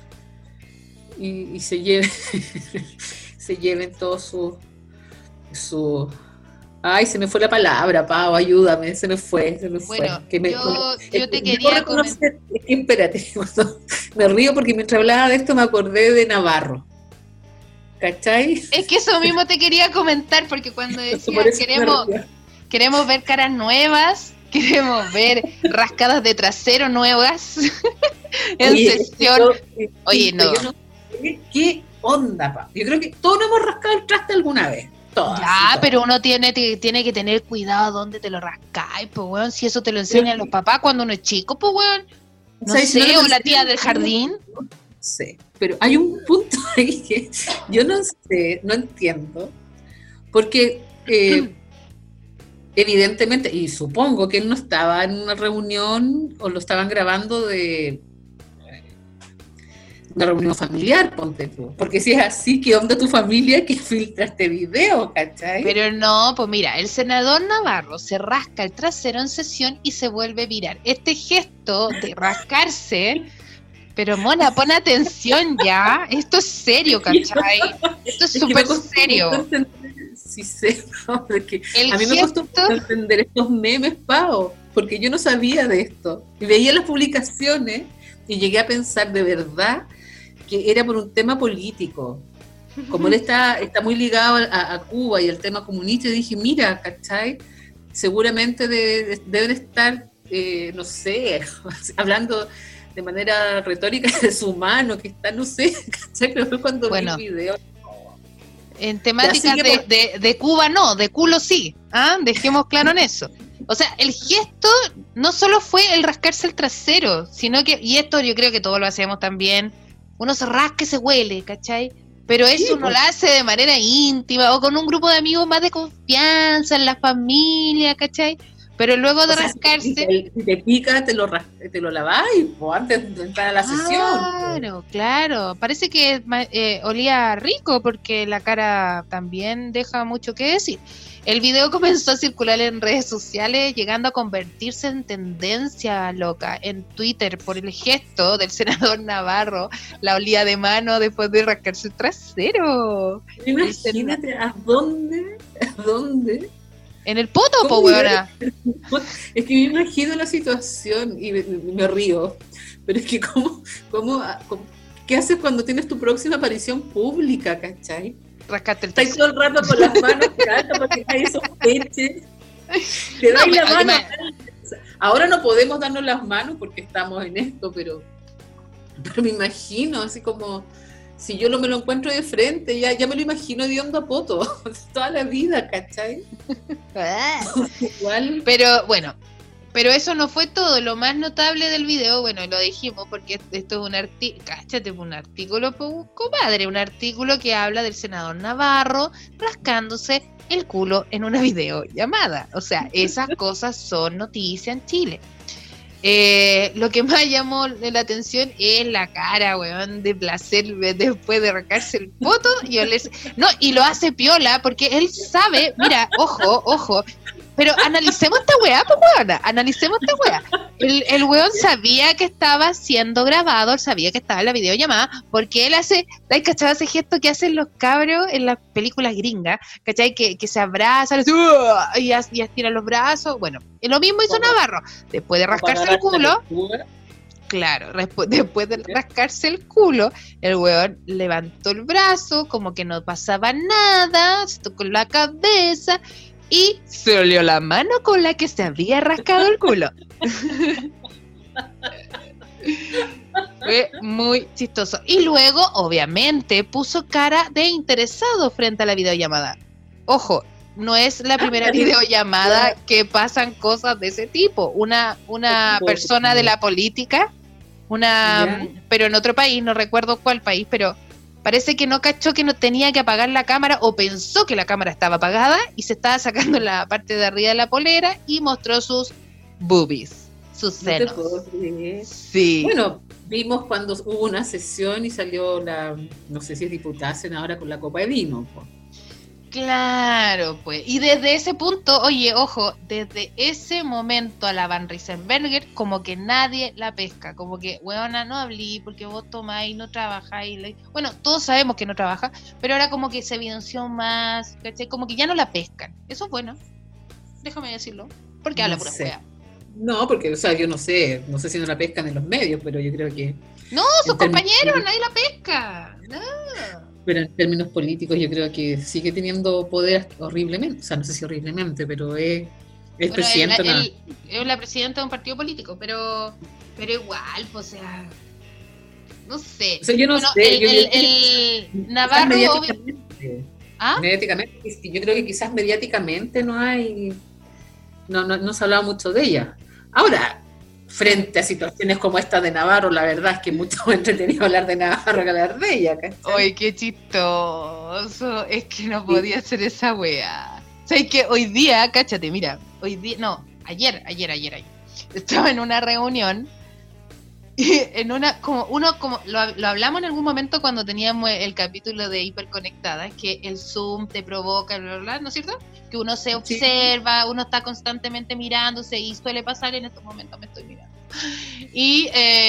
se lleven todo su ay, se me fue la palabra, Pau, ayúdame, se me fue. Bueno, yo te quería comentar. Espérate, me río porque mientras hablaba de esto me acordé de Navarro, ¿cachai? Es que eso mismo te quería comentar, porque cuando decía queremos ver caras nuevas, queremos ver rascadas de trasero nuevas en sesión. Oye, no. Yo no sé qué onda, Pau. Yo creo que todos nos hemos rascado el traste alguna vez. Todas, ya, pero uno tiene que tener cuidado dónde te lo rascáis, pues, weón. Si eso te lo enseñan los papás cuando uno es chico, pues, weón. No sé, o la tía del jardín. No sé, pero hay un punto ahí que yo no sé, no entiendo, porque evidentemente, y supongo que él no estaba en una reunión o lo estaban grabando de una reunión familiar, ponte tú. Porque si es así, ¿qué onda tu familia que filtra este video, cachai? Pero no, pues mira, el senador Navarro se rasca el trasero en sesión y se vuelve viral. Este gesto de rascarse, pero mona, pon atención ya, esto es serio, cachai. Esto es súper serio. Sí sé, no, porque a mí me costó entender estos memes, Pau, porque yo no sabía de esto. Y veía las publicaciones y llegué a pensar de verdad que era por un tema político. Como él está muy ligado a Cuba y al tema comunista, y dije, mira, ¿cachai? Seguramente deben estar, no sé, hablando de manera retórica de su mano, que está, no sé, ¿cachai? Pero fue cuando vi el video. En temáticas de Cuba no, de culo sí, ¿ah? Dejemos claro en eso. O sea, el gesto no solo fue el rascarse el trasero, sino que, y esto yo creo que todos lo hacemos también, uno se rasca y se huele, ¿cachai? Pero eso sí, uno lo hace de manera íntima o con un grupo de amigos más de confianza, en la familia, ¿cachai? Pero luego de rascarse... Si te pica, te lo laváis antes de entrar a la sesión. Claro. Parece que olía rico porque la cara también deja mucho que decir. El video comenzó a circular en redes sociales, llegando a convertirse en tendencia loca en Twitter por el gesto del senador Navarro, la olía de mano después de rascarse el trasero. Imagínate, ¿a dónde? En el poto, po, weona. Es que me imagino la situación y me río. Pero es que ¿qué haces cuando tienes tu próxima aparición pública, cachai? Rascate el trasero. Estás todo el rato con las manos tirando para que nadie sospeche. Te das la mano. Ahora no podemos darnos las manos porque estamos en esto, pero me imagino, así como... Si yo me lo encuentro de frente, ya me lo imagino de hondo a poto, toda la vida, ¿cachai? Igual. Pero eso no fue todo. Lo más notable del video, bueno, lo dijimos, porque esto es un artículo, cáchate, un artículo, comadre, un artículo que habla del senador Navarro rascándose el culo en una videollamada. O sea, esas cosas son noticia en Chile. Lo que más llamó la atención es la cara, weón, de placer después de rascarse el poto y lo hace piola porque él sabe, mira, ojo, pero analicemos esta weá, pues weona, el weón sabía que estaba siendo grabado, él sabía que estaba en la videollamada, porque él hace, ¿hay cachado ese gesto que hacen los cabros en las películas gringas? ¿Cachai? Que se abrazan y estiran los brazos. Bueno, lo mismo hizo Navarro, después de rascarse el culo, Claro, después de rascarse el culo, el weón levantó el brazo, como que no pasaba nada, se tocó la cabeza y se olió la mano con la que se había rascado el culo. Fue muy chistoso. Y luego, obviamente, puso cara de interesado frente a la videollamada. Ojo, no es la primera videollamada que pasan cosas de ese tipo. Una persona de la política, pero en otro país, no recuerdo cuál país, pero parece que no cachó que no tenía que apagar la cámara o pensó que la cámara estaba apagada y se estaba sacando la parte de arriba de la polera y mostró sus boobies, sus senos. Sí. Bueno, vimos cuando hubo una sesión y salió no sé si es diputada, senadora con la copa de vino. Claro, pues. Y desde ese punto, oye, ojo, desde ese momento a la Van Riesenberger como que nadie la pesca, como que, weona, no hablí porque vos tomáis, no trabajáis. Bueno, todos sabemos que no trabaja, pero ahora como que se evidenció más, ¿cachai? Como que ya no la pescan. Eso es bueno, déjame decirlo, porque habla pura wea. No, porque, o sea, yo no sé si no la pescan en los medios, pero yo creo que... No, sus compañeros, nadie la pesca, no. Pero en términos políticos yo creo que sigue teniendo poder horriblemente, o sea, no sé si horriblemente, pero es presidente. Es la presidenta de un partido político, pero igual, o sea, no sé. O sea, yo no sé. El Navarro... Mediáticamente, yo creo que quizás mediáticamente no se ha hablado mucho de ella. Ahora, frente a situaciones como esta de Navarro, la verdad es que es mucho más entretenido hablar de Navarro que hablar de ella, ¿cachai? ¡Ay, qué chistoso! Es que no podía ser esa wea. ¿Sabes qué? Hoy día, cáchate, mira, ayer, estaba en una reunión y lo hablamos en algún momento cuando teníamos el capítulo de Hiperconectadas, que el Zoom te provoca, bla, bla, bla, ¿no es cierto? Que uno se observa, uno está constantemente mirándose y suele pasar en estos momentos, me estoy mirando. Y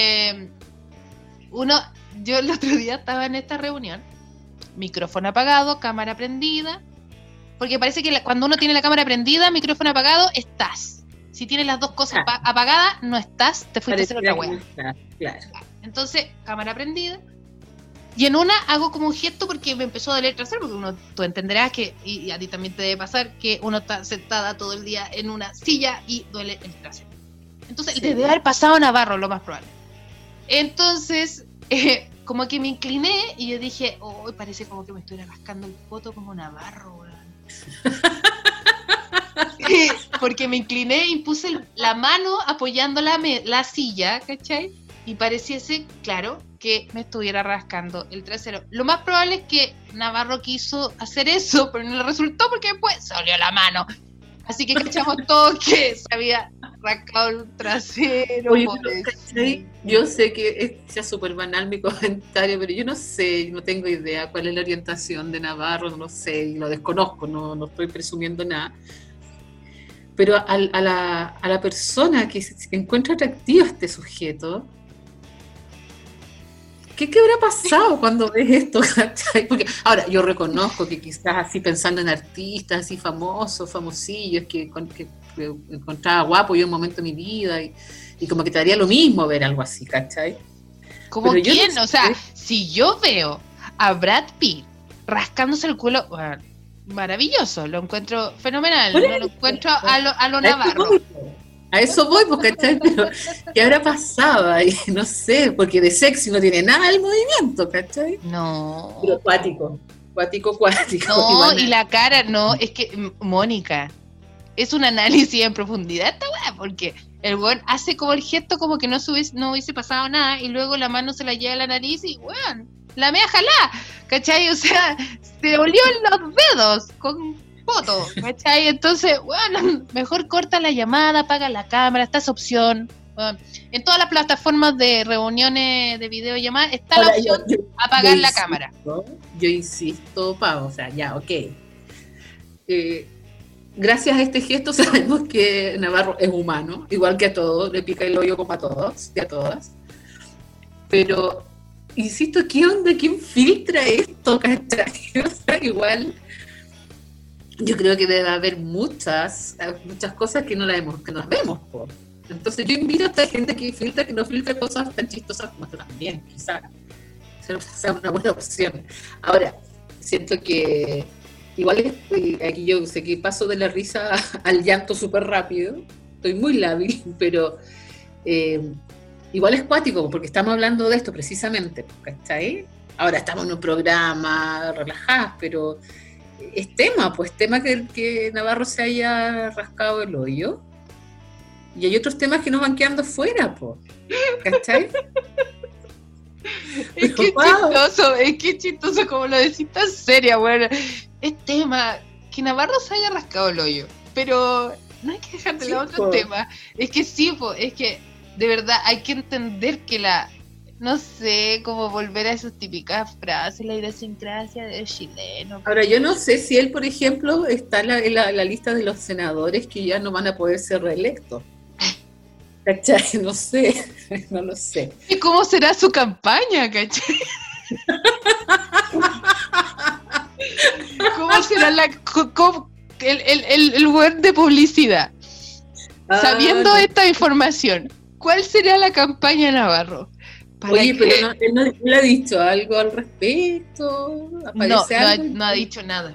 yo el otro día estaba en esta reunión, micrófono apagado, cámara prendida, porque parece que cuando uno tiene la cámara prendida, micrófono apagado, estás. Si tienes las dos cosas apagadas, no estás, te fuiste a hacer otra wea. Claro. Entonces, cámara prendida. Y en una hago como un gesto porque me empezó a doler el trasero, porque tú entenderás que, y a ti también te debe pasar, que uno está sentada todo el día en una silla y duele el trasero. Entonces, sí. Debe haber pasado a Navarro, lo más probable. Entonces, como que me incliné y yo dije, parece como que me estuviera rascando el poto como Navarro, weón. Porque me incliné y puse la mano apoyando la silla, ¿cachai? Y pareciese, claro, que me estuviera rascando el trasero. Lo más probable es que Navarro quiso hacer eso, pero no le resultó porque después se olió la mano. Así que cachamos todos que se había rascado el trasero. Oye, yo sé que sea súper banal mi comentario, pero yo no sé, no tengo idea cuál es la orientación de Navarro, no lo sé, y lo desconozco, no estoy presumiendo nada. Pero a la persona que encuentra atractivo a este sujeto, ¿qué habrá pasado cuando ves esto? Porque ahora yo reconozco que quizás así pensando en artistas así famosos, famosillos, que encontraba guapo yo en un momento de mi vida y como que te daría lo mismo ver algo así, ¿cachai? ¿Como quién? O sea, si yo veo a Brad Pitt rascándose el culo, bueno, maravilloso, lo encuentro fenomenal, lo encuentro a lo Navarro. A eso voy, porque pero ¿qué habrá pasado ahí? No sé, porque de sexy no tiene nada el movimiento, ¿cachai? No. Pero cuático. No, y la cara, no, es que, Mónica, es un análisis en profundidad esta weá, porque el weón hace como el gesto como que no hubiese pasado nada, y luego la mano se la lleva a la nariz y, weón, la mea jalá, ¿cachai? O sea, se olió en los dedos con foto, ¿cachai? Entonces, bueno, mejor corta la llamada, apaga la cámara, está esa opción. Bueno, en todas las plataformas de reuniones de videollamada está la opción de apagar la cámara. Yo insisto, Pau, o sea, ya, ok. Gracias a este gesto sabemos que Navarro es humano, igual que a todos, le pica el hoyo como a todos y a todas. Pero, insisto, ¿qué onda? ¿Quién filtra esto? ¿Cachai? O sea, igual... Yo creo que debe haber muchas cosas que no las vemos, po. Entonces yo invito a esta gente que no filtre cosas tan chistosas como esto también, quizás sea una buena opción. Ahora, siento que igual aquí yo sé que paso de la risa al llanto súper rápido, estoy muy lábil, pero igual es cuático, porque estamos hablando de esto precisamente, ¿cachai? Ahora estamos en un programa relajadas, pero es tema que Navarro se haya rascado el hoyo, y hay otros temas que nos van quedando fuera, ¿cachai? Es que es chistoso como lo decís tan seria, bueno. Es tema que Navarro se haya rascado el hoyo, pero no hay que dejar de lado otros temas. Es que sí, es que de verdad hay que entender que no sé, cómo volver a esas típicas frases, la idiosincrasia del chileno. Ahora, yo no sé si él, por ejemplo, está en la lista de los senadores que ya no van a poder ser reelectos. ¿Cachai? No sé, no lo sé. ¿Y cómo será su campaña, cachai? ¿Cómo será el web de publicidad? Sabiendo esta información, ¿cuál será la campaña de Navarro? Oye, pero él no le ha dicho algo al respecto. No ha dicho nada.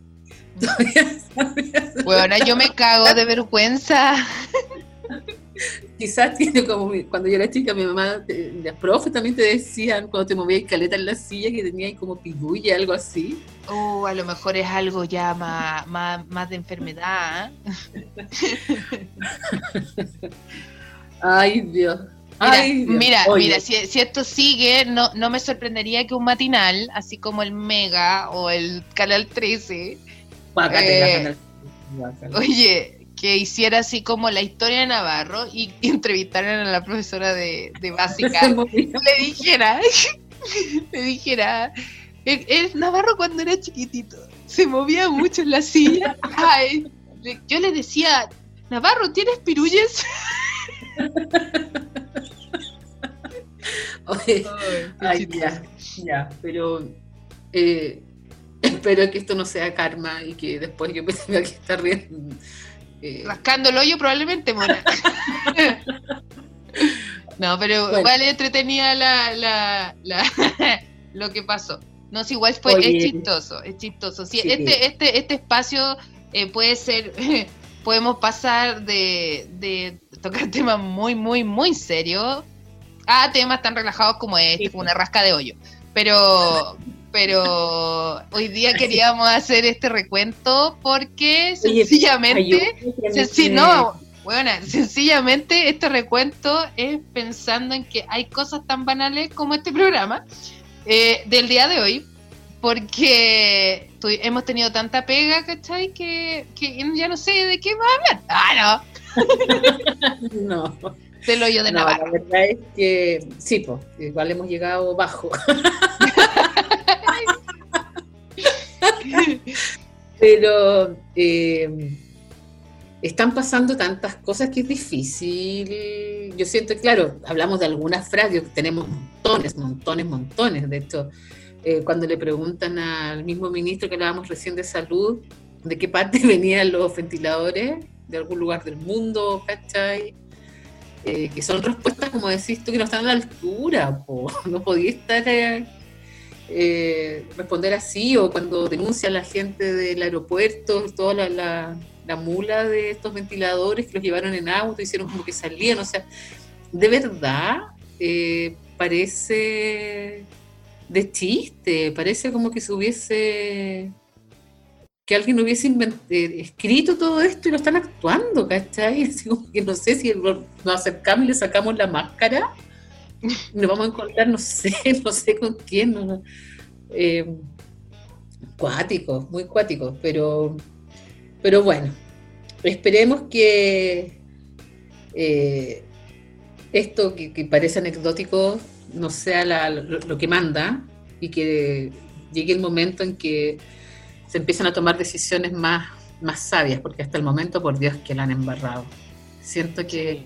Bueno, yo me cago de vergüenza. Quizás tiene como, cuando yo era chica, mi mamá, las profes también te decían, cuando te movías caleta en la silla, que tenías como pigulla, algo así. A lo mejor es algo ya más de enfermedad. Ay, Dios. Mira, si esto sigue, no me sorprendería que un matinal, así como el Mega o el Canal 13, oye, que hiciera así como la historia de Navarro y entrevistaran a la profesora de básica. le dijera, Navarro cuando era chiquitito se movía mucho en la silla. Yo le decía, Navarro, ¿tienes pirulles? Oye, ya, pero espero que esto no sea karma y que después yo me tenga que estar riendo. Rascando el hoyo probablemente, mona. No, pero bueno. Igual entretenida lo que pasó. No, si igual es chistoso. Sí, este espacio puede ser, podemos pasar de tocar temas muy, muy, muy serios a temas tan relajados como una rasca de hoyo. Pero hoy día queríamos hacer este recuento porque sencillamente este recuento es pensando en que hay cosas tan banales como este programa del día de hoy, porque hemos tenido tanta pega, ¿cachai? Que ya no sé de qué va a hablar. No. Del hoyo de Navarro. La verdad es que sí, igual hemos llegado bajo. Pero están pasando tantas cosas que es difícil. Yo siento, claro, hablamos de algunas frases, tenemos montones. De hecho, cuando le preguntan al mismo ministro que hablábamos recién de salud, de qué parte venían los ventiladores, de algún lugar del mundo, ¿cachai? Que son respuestas, como decís tú, que no están a la altura, no podía estar... responder así, o cuando denuncia a la gente del aeropuerto, toda la mula de estos ventiladores que los llevaron en auto, hicieron como que salían, o sea, de verdad parece de chiste, parece como que que alguien hubiese escrito todo esto y lo están actuando, ¿cachai? Así como que no sé si nos acercamos y le sacamos la máscara, nos vamos a encontrar, no sé con quién, muy cuático, pero bueno, esperemos que esto que parece anecdótico no sea lo que manda, y que llegue el momento en que se empiezan a tomar decisiones más sabias, porque hasta el momento, por Dios, que la han embarrado. Siento que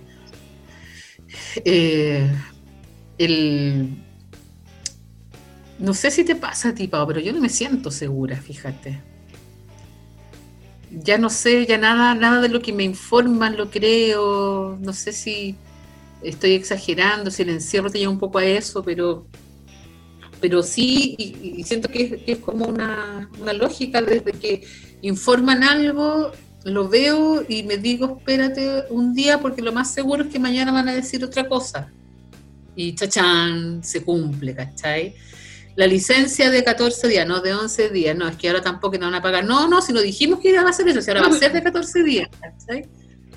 no sé si te pasa a ti, Pau, pero yo no me siento segura, fíjate. ya no sé, ya nada de lo que me informan lo creo, no sé si estoy exagerando, si el encierro te lleva un poco a eso, pero sí, y siento que es como una lógica desde que informan algo, lo veo y me digo, espérate un día porque lo más seguro es que mañana van a decir otra cosa. Y chachán, se cumple, ¿cachai? La licencia de 14 días, no de 11 días, no, es que ahora tampoco nos van a pagar. No, si no dijimos que iba a hacer eso, si ahora va a ser de 14 días, ¿cachai?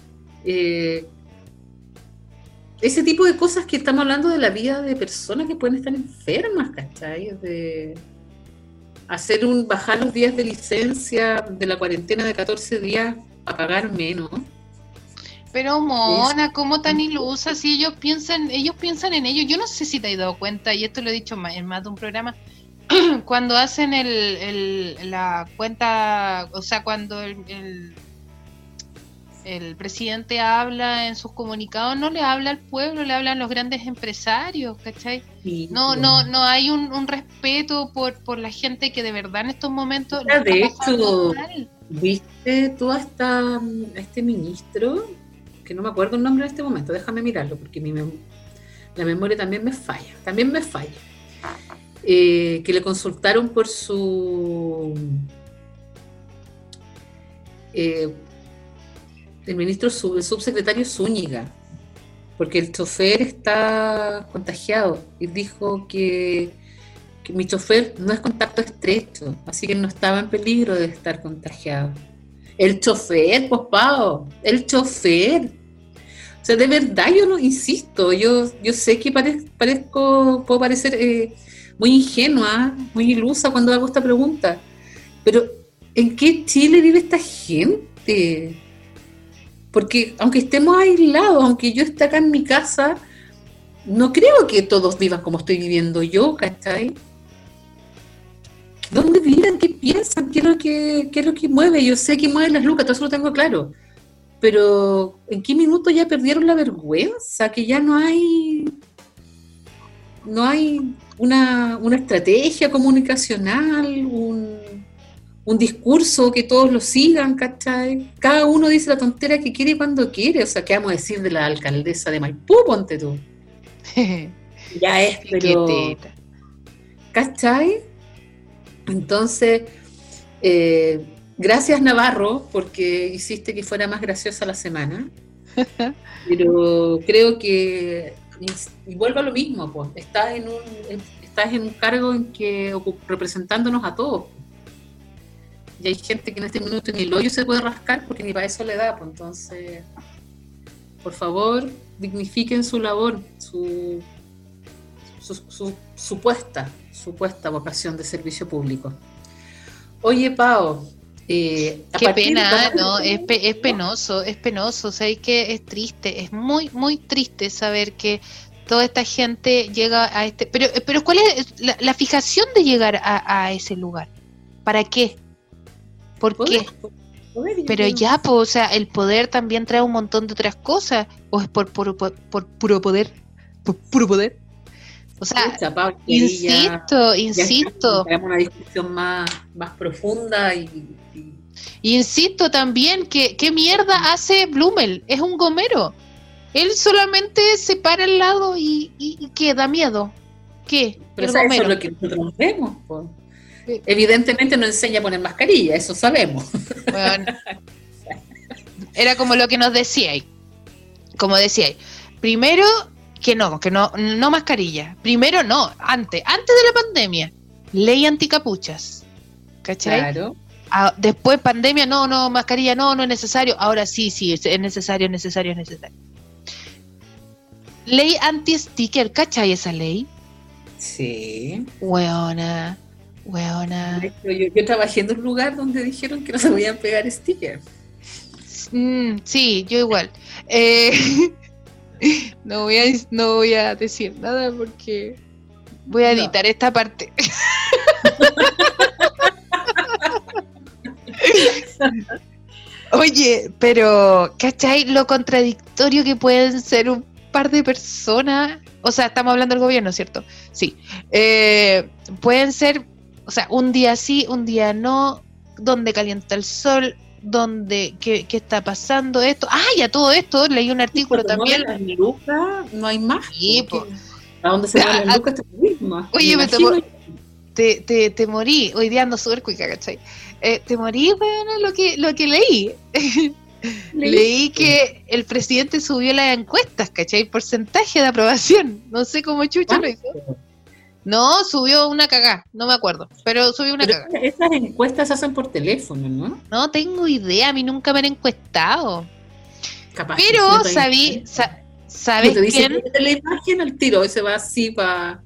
Ese tipo de cosas que estamos hablando de la vida de personas que pueden estar enfermas, ¿cachai? De bajar los días de licencia de la cuarentena de 14 días a pagar menos. Pero mona, ¿cómo tan ilusa? Si ellos piensan en ello. Yo no sé si te has dado cuenta, y esto lo he dicho en más de un programa, cuando hacen la cuenta, o sea, cuando el presidente habla en sus comunicados, no le habla al pueblo, le hablan los grandes empresarios, ¿cachai? Sí, no hay un respeto por la gente que de verdad en estos momentos... De hecho, ¿viste tú hasta este ministro? Que no me acuerdo el nombre en este momento, déjame mirarlo, porque la memoria también me falla. Que le consultaron por su... el ministro, el subsecretario Zúñiga, porque el chofer está contagiado y dijo que mi chofer no es contacto estrecho, así que no estaba en peligro de estar contagiado. El chofer, pues Pao, el chofer. O sea, de verdad yo no insisto, yo sé que puedo parecer muy ingenua, muy ilusa cuando hago esta pregunta, pero ¿en qué Chile vive esta gente? Porque aunque estemos aislados, aunque yo esté acá en mi casa, no creo que todos vivan como estoy viviendo yo, ¿cachai? ¿Dónde viven? ¿Qué piensan? ¿Qué es lo que mueve? Yo sé que mueven las lucas, todo eso lo tengo claro. Pero ¿en qué minuto ya perdieron la vergüenza? Que ya no hay una estrategia comunicacional, un discurso que todos lo sigan, ¿cachai? Cada uno dice la tontera que quiere cuando quiere. O sea, ¿qué vamos a decir de la alcaldesa de Maipú, ponte tú? Ya es, pero... ¿cachai? Entonces, gracias Navarro, porque hiciste que fuera más graciosa la semana. Pero creo que, y vuelvo a lo mismo, pues, estás en un cargo en que representándonos a todos. Y hay gente que en este minuto ni el hoyo se puede rascar porque ni para eso le da, pues. Entonces, por favor, dignifiquen su labor, su supuesta vocación de servicio público. Oye, Pao, qué pena, ¿no? Es penoso, o sea, que es triste, es muy, muy triste saber que toda esta gente llega a este... Pero ¿cuál es la fijación de llegar a ese lugar? ¿Para qué? ¿Por qué? Pero ya, pues, o sea, el poder también trae un montón de otras cosas, o es por puro poder, por puro poder. O sea, insisto. Tenemos una discusión más profunda y... Insisto también que ¿qué mierda hace Blumel? Es un gomero. Él solamente se para al lado y ¿qué? Da miedo. ¿Qué? Pero eso es lo que nosotros vemos, pues. Sí. Evidentemente no enseña a poner mascarilla, eso sabemos. Bueno, era como lo que nos decíais. Como decíais. Primero... que no mascarilla. Primero no, antes de la pandemia, ley anticapuchas, ¿cachai? Claro. Después pandemia, no, mascarilla, no es necesario. Ahora sí, es necesario. Ley anti-sticker, ¿cachai esa ley? Sí. Weona. Yo trabajé en un lugar donde dijeron que no se podían pegar stickers. Sí, yo igual. No voy a decir nada porque voy a editar esta parte. Oye, pero ¿cachai lo contradictorio que pueden ser un par de personas? O sea, estamos hablando del gobierno, ¿cierto? Sí. Pueden ser, o sea, un día sí, un día no, donde calienta el sol, ¿Qué está pasando esto? Y a todo esto leí un artículo también. Las lucas, no hay más. Sí, ¿A dónde se van las lucas? Oye, te morí. Hoy día ando súper cuica, ¿cachai? Te morí, bueno, lo que leí. Leí que el presidente subió las encuestas, ¿cachai? Porcentaje de aprobación. No sé cómo chucha lo hizo. No, subió una cagá, no me acuerdo, pero subió una cagá. Esas encuestas se hacen por teléfono, ¿no? No tengo idea, a mí nunca me han encuestado. Capaz. Pero ¿sabes quién? La imagen al tiro, ese va así para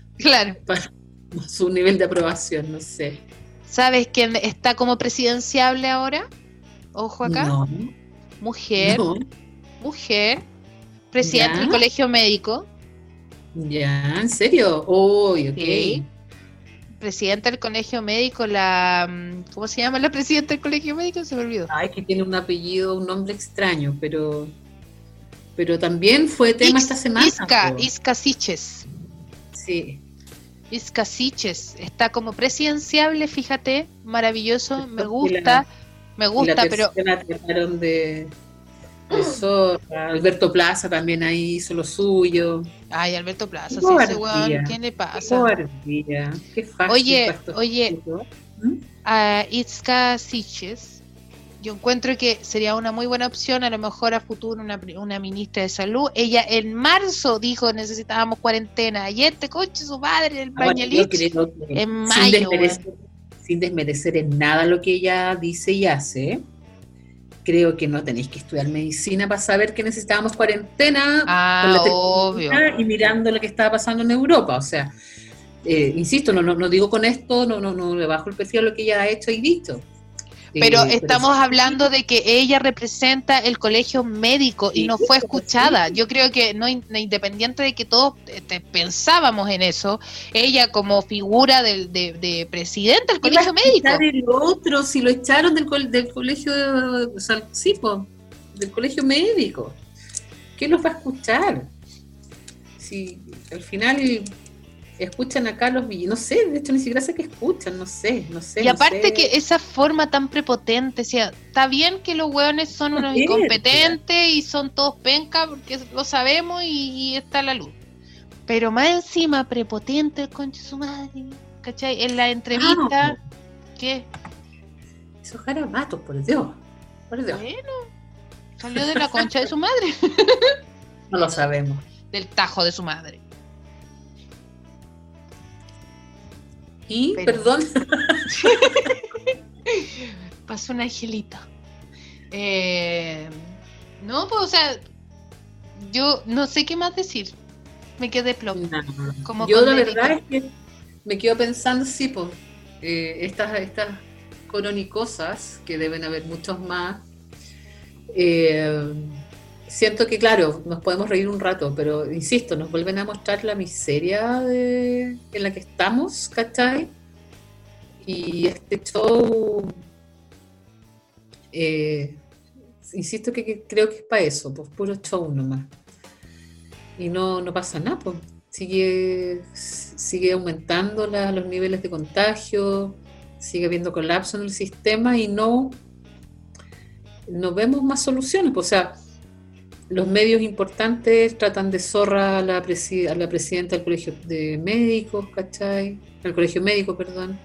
su nivel de aprobación, no sé. ¿Sabes quién está como presidenciable ahora? Ojo acá. No. Mujer, presidente del colegio médico. Ya, ¿en serio? Ok. Presidenta del colegio médico, ¿cómo se llama la presidenta del colegio médico? Se me olvidó. Que tiene un apellido, un nombre extraño, pero también fue tema esta semana. Isca Siches. Sí. Isca Siches está como presidenciable, fíjate, maravilloso, me gusta, pero trataron de zorra. Alberto Plaza también ahí hizo lo suyo. Alberto Plaza, sí, ese weón, ¿qué le pasa? Qué fácil. Oye, a Isca Siches, yo encuentro que sería una muy buena opción, a lo mejor a futuro una ministra de salud. Ella en marzo dijo necesitábamos cuarentena, y coche su padre, el pañalich, en mayo. Sin desmerecer en nada lo que ella dice y hace, creo que no tenéis que estudiar medicina para saber que necesitábamos cuarentena obvio. Y mirando lo que estaba pasando en Europa. O sea, insisto, no digo con esto, no le bajo el perfil a lo que ella ha hecho y dicho. Pero estamos hablando de que ella representa el colegio médico y no fue escuchada. Yo creo que no independiente de que todos pensábamos en eso, ella como figura de presidenta del colegio médico. El otro, si lo echaron del colegio, del colegio médico, ¿quién los va a escuchar? Si al final escuchan acá los villanos, no sé, de hecho ni siquiera sé que escuchan, no sé. Y aparte que esa forma tan prepotente, o sea, está bien que los hueones son unos incompetentes y son todos pencas, porque lo sabemos y está la luz. Pero más encima, prepotente el concha de su madre, ¿cachai? En la entrevista, ¿qué? Esos garabatos, por Dios. Bueno, salió de la concha de su madre. No lo sabemos. Del tajo de su madre. Perdón. Pasó un angelito. No, pues, o sea, yo no sé qué más decir. Me quedé plop. No. Yo la verdad es que me quedo pensando, sí, pues, estas coronicosas, que deben haber muchos más. Siento que, claro, nos podemos reír un rato, pero insisto, nos vuelven a mostrar la miseria en la que estamos, ¿cachai? Y este show, insisto que creo que es para eso, pues puro show nomás. Y no pasa nada, pues sigue aumentando los niveles de contagio, sigue habiendo colapso en el sistema y no vemos más soluciones, pues, o sea, los medios importantes tratan de zorra a la presidenta del colegio de médicos, ¿cachai? Al colegio médico, perdón.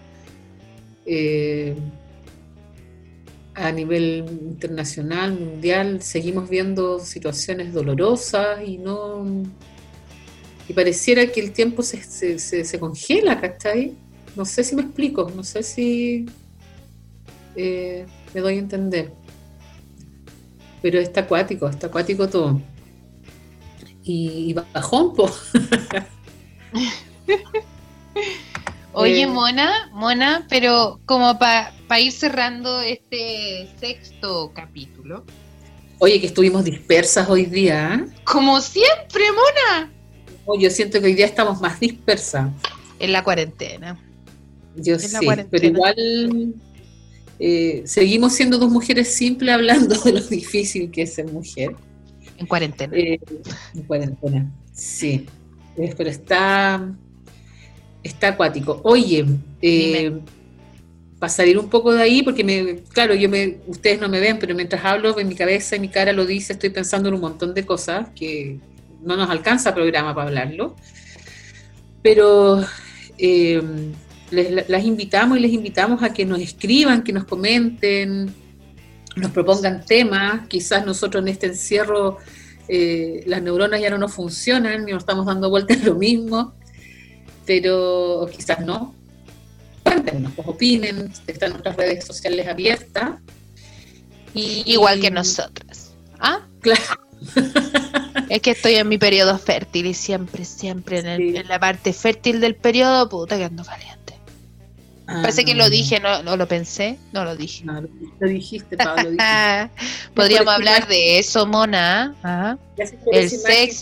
A nivel internacional, mundial, seguimos viendo situaciones dolorosas y pareciera que el tiempo se congela, ¿cachai? No sé si me explico, no sé si me doy a entender. Pero está acuático todo. Y bajón, po. Oye, Mona, pero como para ir cerrando este 6º capítulo. Oye, que estuvimos dispersas hoy día, ¿eh? Como siempre, Mona. Yo siento que hoy día estamos más dispersas. En la cuarentena. Yo sí, pero igual... seguimos siendo dos mujeres simples hablando de lo difícil que es ser mujer. En cuarentena. En cuarentena, sí. Pero está acuático. Oye, para salir un poco de ahí, porque ustedes no me ven, pero mientras hablo en mi cabeza y mi cara lo dice, estoy pensando en un montón de cosas que no nos alcanza programa para hablarlo, pero las invitamos y les invitamos a que nos escriban, que nos comenten, nos propongan temas. Quizás nosotros en este encierro las neuronas ya no nos funcionan y nos estamos dando vueltas en lo mismo, pero quizás no. Cuéntenos, pues opinen, están nuestras redes sociales abiertas. Igual que nosotras. ¿Ah? Claro. Es que estoy en mi periodo fértil y siempre en la parte fértil del periodo, puta que ando caliente. Parece que lo dije, no lo pensé, no lo dije. No, lo dijiste, Pablo. Podríamos hablar de eso, mona. ¿Ah? El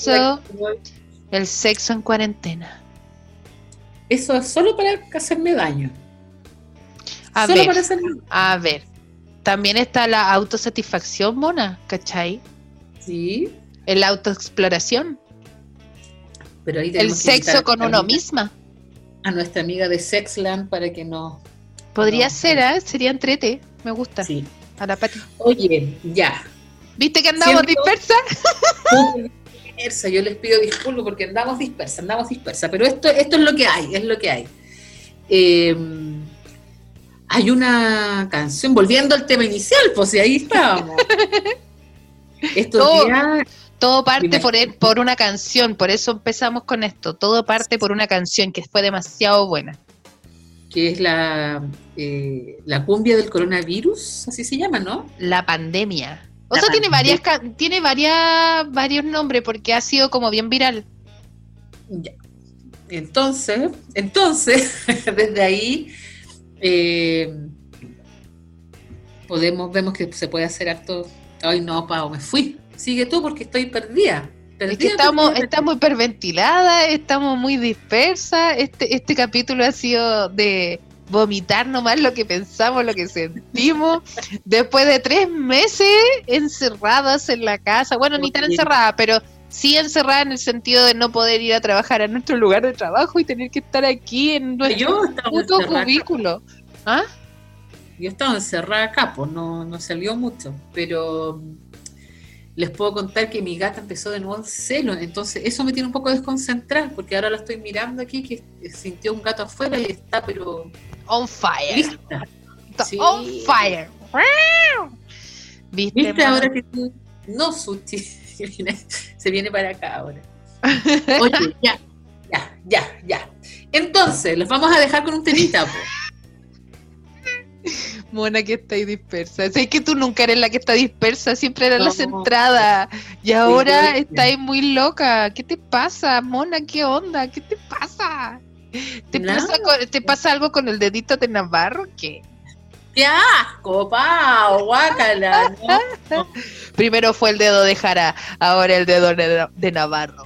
sexo en cuarentena. Eso es solo para hacerme daño. A ver, también está la autosatisfacción, mona, ¿cachai? Sí. La autoexploración. Pero ahí el sexo con uno misma. A nuestra amiga de Sexland para que nos... Podría ser, sería entrete, me gusta. Sí. A la Pati. Oye, ya. ¿Viste que andamos dispersas? Yo les pido disculpas porque andamos dispersas, pero esto es lo que hay, hay una canción, volviendo al tema inicial, pues y ahí estábamos. Todo parte por una canción, por eso empezamos con esto. Todo parte por una canción que fue demasiado buena. Que es la cumbia del coronavirus, así se llama, ¿no? La pandemia. Tiene varios nombres porque ha sido como bien viral. Ya. Entonces, desde ahí vemos que se puede hacer actos. Ay, no, Pau, me fui. Sigue tú porque estoy perdida. Es que estamos hiperventiladas, estamos muy dispersas. Este capítulo ha sido de vomitar nomás lo que pensamos, lo que sentimos. Después de 3 meses encerradas en la casa. Bueno, ni tan encerrada, pero sí encerrada en el sentido de no poder ir a trabajar a nuestro lugar de trabajo y tener que estar aquí en nuestro puto cubículo. ¿Ah? Yo estaba encerrada acá, pues no salió mucho, pero les puedo contar que mi gata empezó de nuevo en celo, entonces eso me tiene un poco desconcentrada, porque ahora la estoy mirando aquí, que sintió un gato afuera y está, pero... On fire. Lista. Sí. On fire. ¿Viste ahora que tú... No, Suchi, se viene para acá ahora. Oye, ya. Entonces, los vamos a dejar con un temita, pues. Mona, que estáis dispersa. Es que tú nunca eres la que está dispersa, siempre eres la centrada. Y ahora estáis muy loca. ¿Qué te pasa, Mona? ¿Qué onda? ¿Qué te pasa? ¿Te pasa algo con el dedito de Navarro? ¿Qué? ¡Qué asco, Pau! ¡Guácala! No. Primero fue el dedo de Jara, ahora el dedo de Navarro.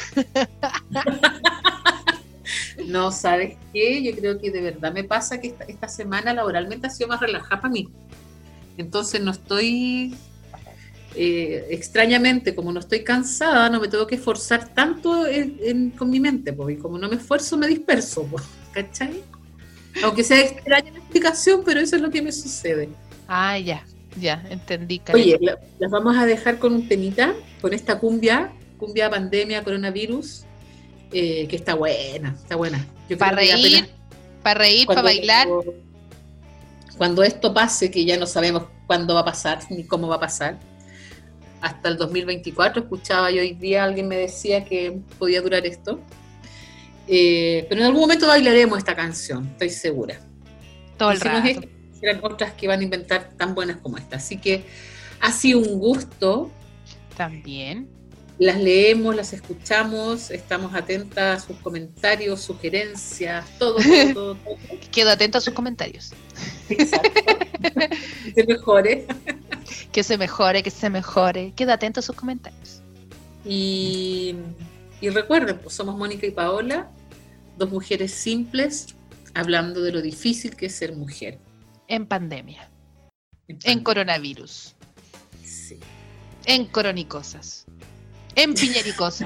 No, ¿sabes qué? Yo creo que de verdad me pasa que esta semana laboralmente ha sido más relajada para mí. Entonces no estoy, extrañamente, como no estoy cansada, no me tengo que esforzar tanto con mi mente, porque como no me esfuerzo, me disperso, ¿cachai? Aunque sea extraña la explicación, pero eso es lo que me sucede. Ah, ya, entendí. Karen. Oye, las vamos a dejar con un temita, con esta cumbia pandemia, coronavirus. Que está buena. Para reír, para bailar. Cuando esto pase, que ya no sabemos cuándo va a pasar, ni cómo va a pasar, hasta el 2024, escuchaba yo hoy día, alguien me decía que podía durar esto, pero en algún momento bailaremos esta canción, estoy segura. Todo el rato. Serán otras que van a inventar tan buenas como esta, así que ha sido un gusto. También. Las leemos, las escuchamos, estamos atentas a sus comentarios, sugerencias, todo. Quedo atenta a sus comentarios. Exacto. Que se mejore. Que se mejore. Quedo atento a sus comentarios. Y recuerden, pues somos Mónica y Paola, 2 mujeres simples, hablando de lo difícil que es ser mujer. En pandemia. En coronavirus. Sí. En coronicosas. En piñericosas,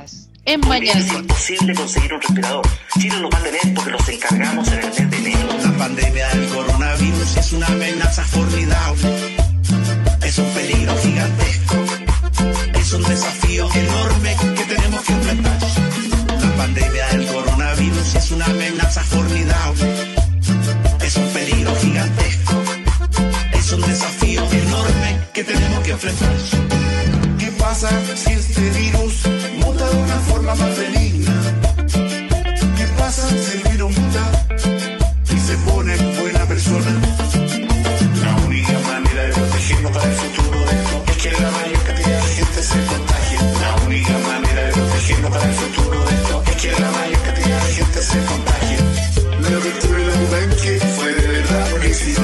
en Mañana. Es imposible conseguir un respirador. Chile lo va a tener porque los encargamos en el mes de enero. La pandemia del coronavirus es una amenaza formidable. Es un peligro gigantesco. Es un desafío enorme que tenemos que enfrentar. La pandemia del coronavirus es una amenaza formidable. Es un peligro gigantesco. Es un desafío enorme que tenemos que enfrentar. ¿Qué pasa si este virus muta de una forma más benigna? ¿Qué pasa si el virus muta y se pone buena persona? La única manera de protegernos para el futuro de esto es que la mayor cantidad de gente se contagie. La única manera de protegernos para el futuro de esto es que la mayor cantidad de gente se contagie. La apertura de la Bubanque fue de verdad un éxito.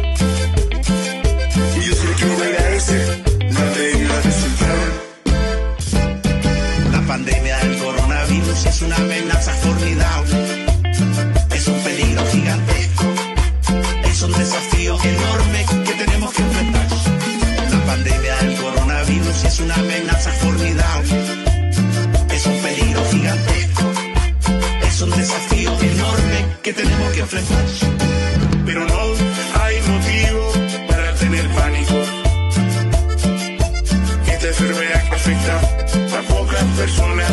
Y yo sé que no me agradece, no tenga resultado. La pandemia del coronavirus es una amenaza formidable. Es un peligro gigantesco. Es un desafío enorme que tenemos que enfrentar. La pandemia del coronavirus es una amenaza formidable. Es un peligro gigantesco. Es un desafío enorme que tenemos que enfrentar. Pero no hay motivo para tener pánico. Esta enfermedad que afecta a pocas personas.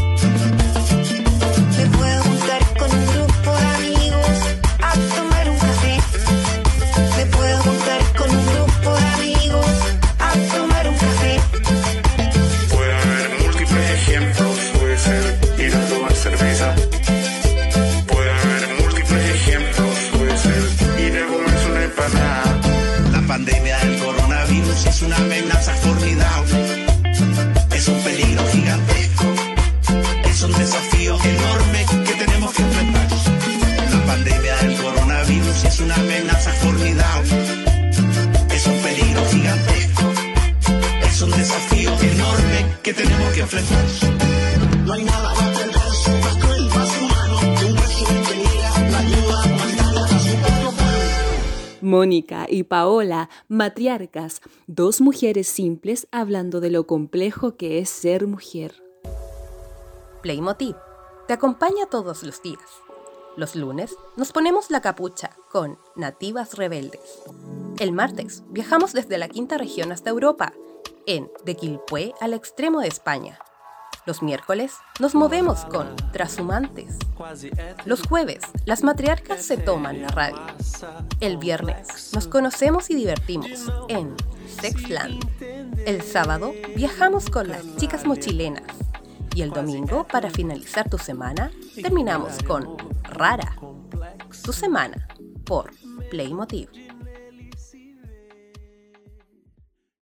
Me puedo juntar con un grupo de amigos a tomar un café. Me puedo juntar con un grupo de amigos a tomar un café. Puede haber múltiples ejemplos. Puede ser ir a tomar cerveza. Puede haber múltiples ejemplos. Puede ser ir a comerse una empanada. La pandemia del coronavirus es una amenaza formidable. Es un peligro gigantesco. Es un desafío enorme que tenemos que enfrentar. La pandemia del coronavirus es una amenaza formidable. Es un peligro gigantesco. Es un desafío enorme que tenemos que enfrentar. No hay nada más perverso, más cruel, más humano que un régimen que niega la ayuda humanitaria a su propio pueblo. Mónica y Paola, matriarcas, dos mujeres simples hablando de lo complejo que es ser mujer. Playmotiv te acompaña todos los días. Los lunes nos ponemos la capucha con Nativas Rebeldes. El martes viajamos desde la quinta región hasta Europa, en De Quilpué al extremo de España. Los miércoles nos movemos con Trashumantes. Los jueves, las matriarcas se toman la radio. El viernes, nos conocemos y divertimos en Sexland. El sábado, viajamos con las chicas mochilenas. Y el domingo, para finalizar tu semana, terminamos con Rara. Tu semana, por Playmotiv.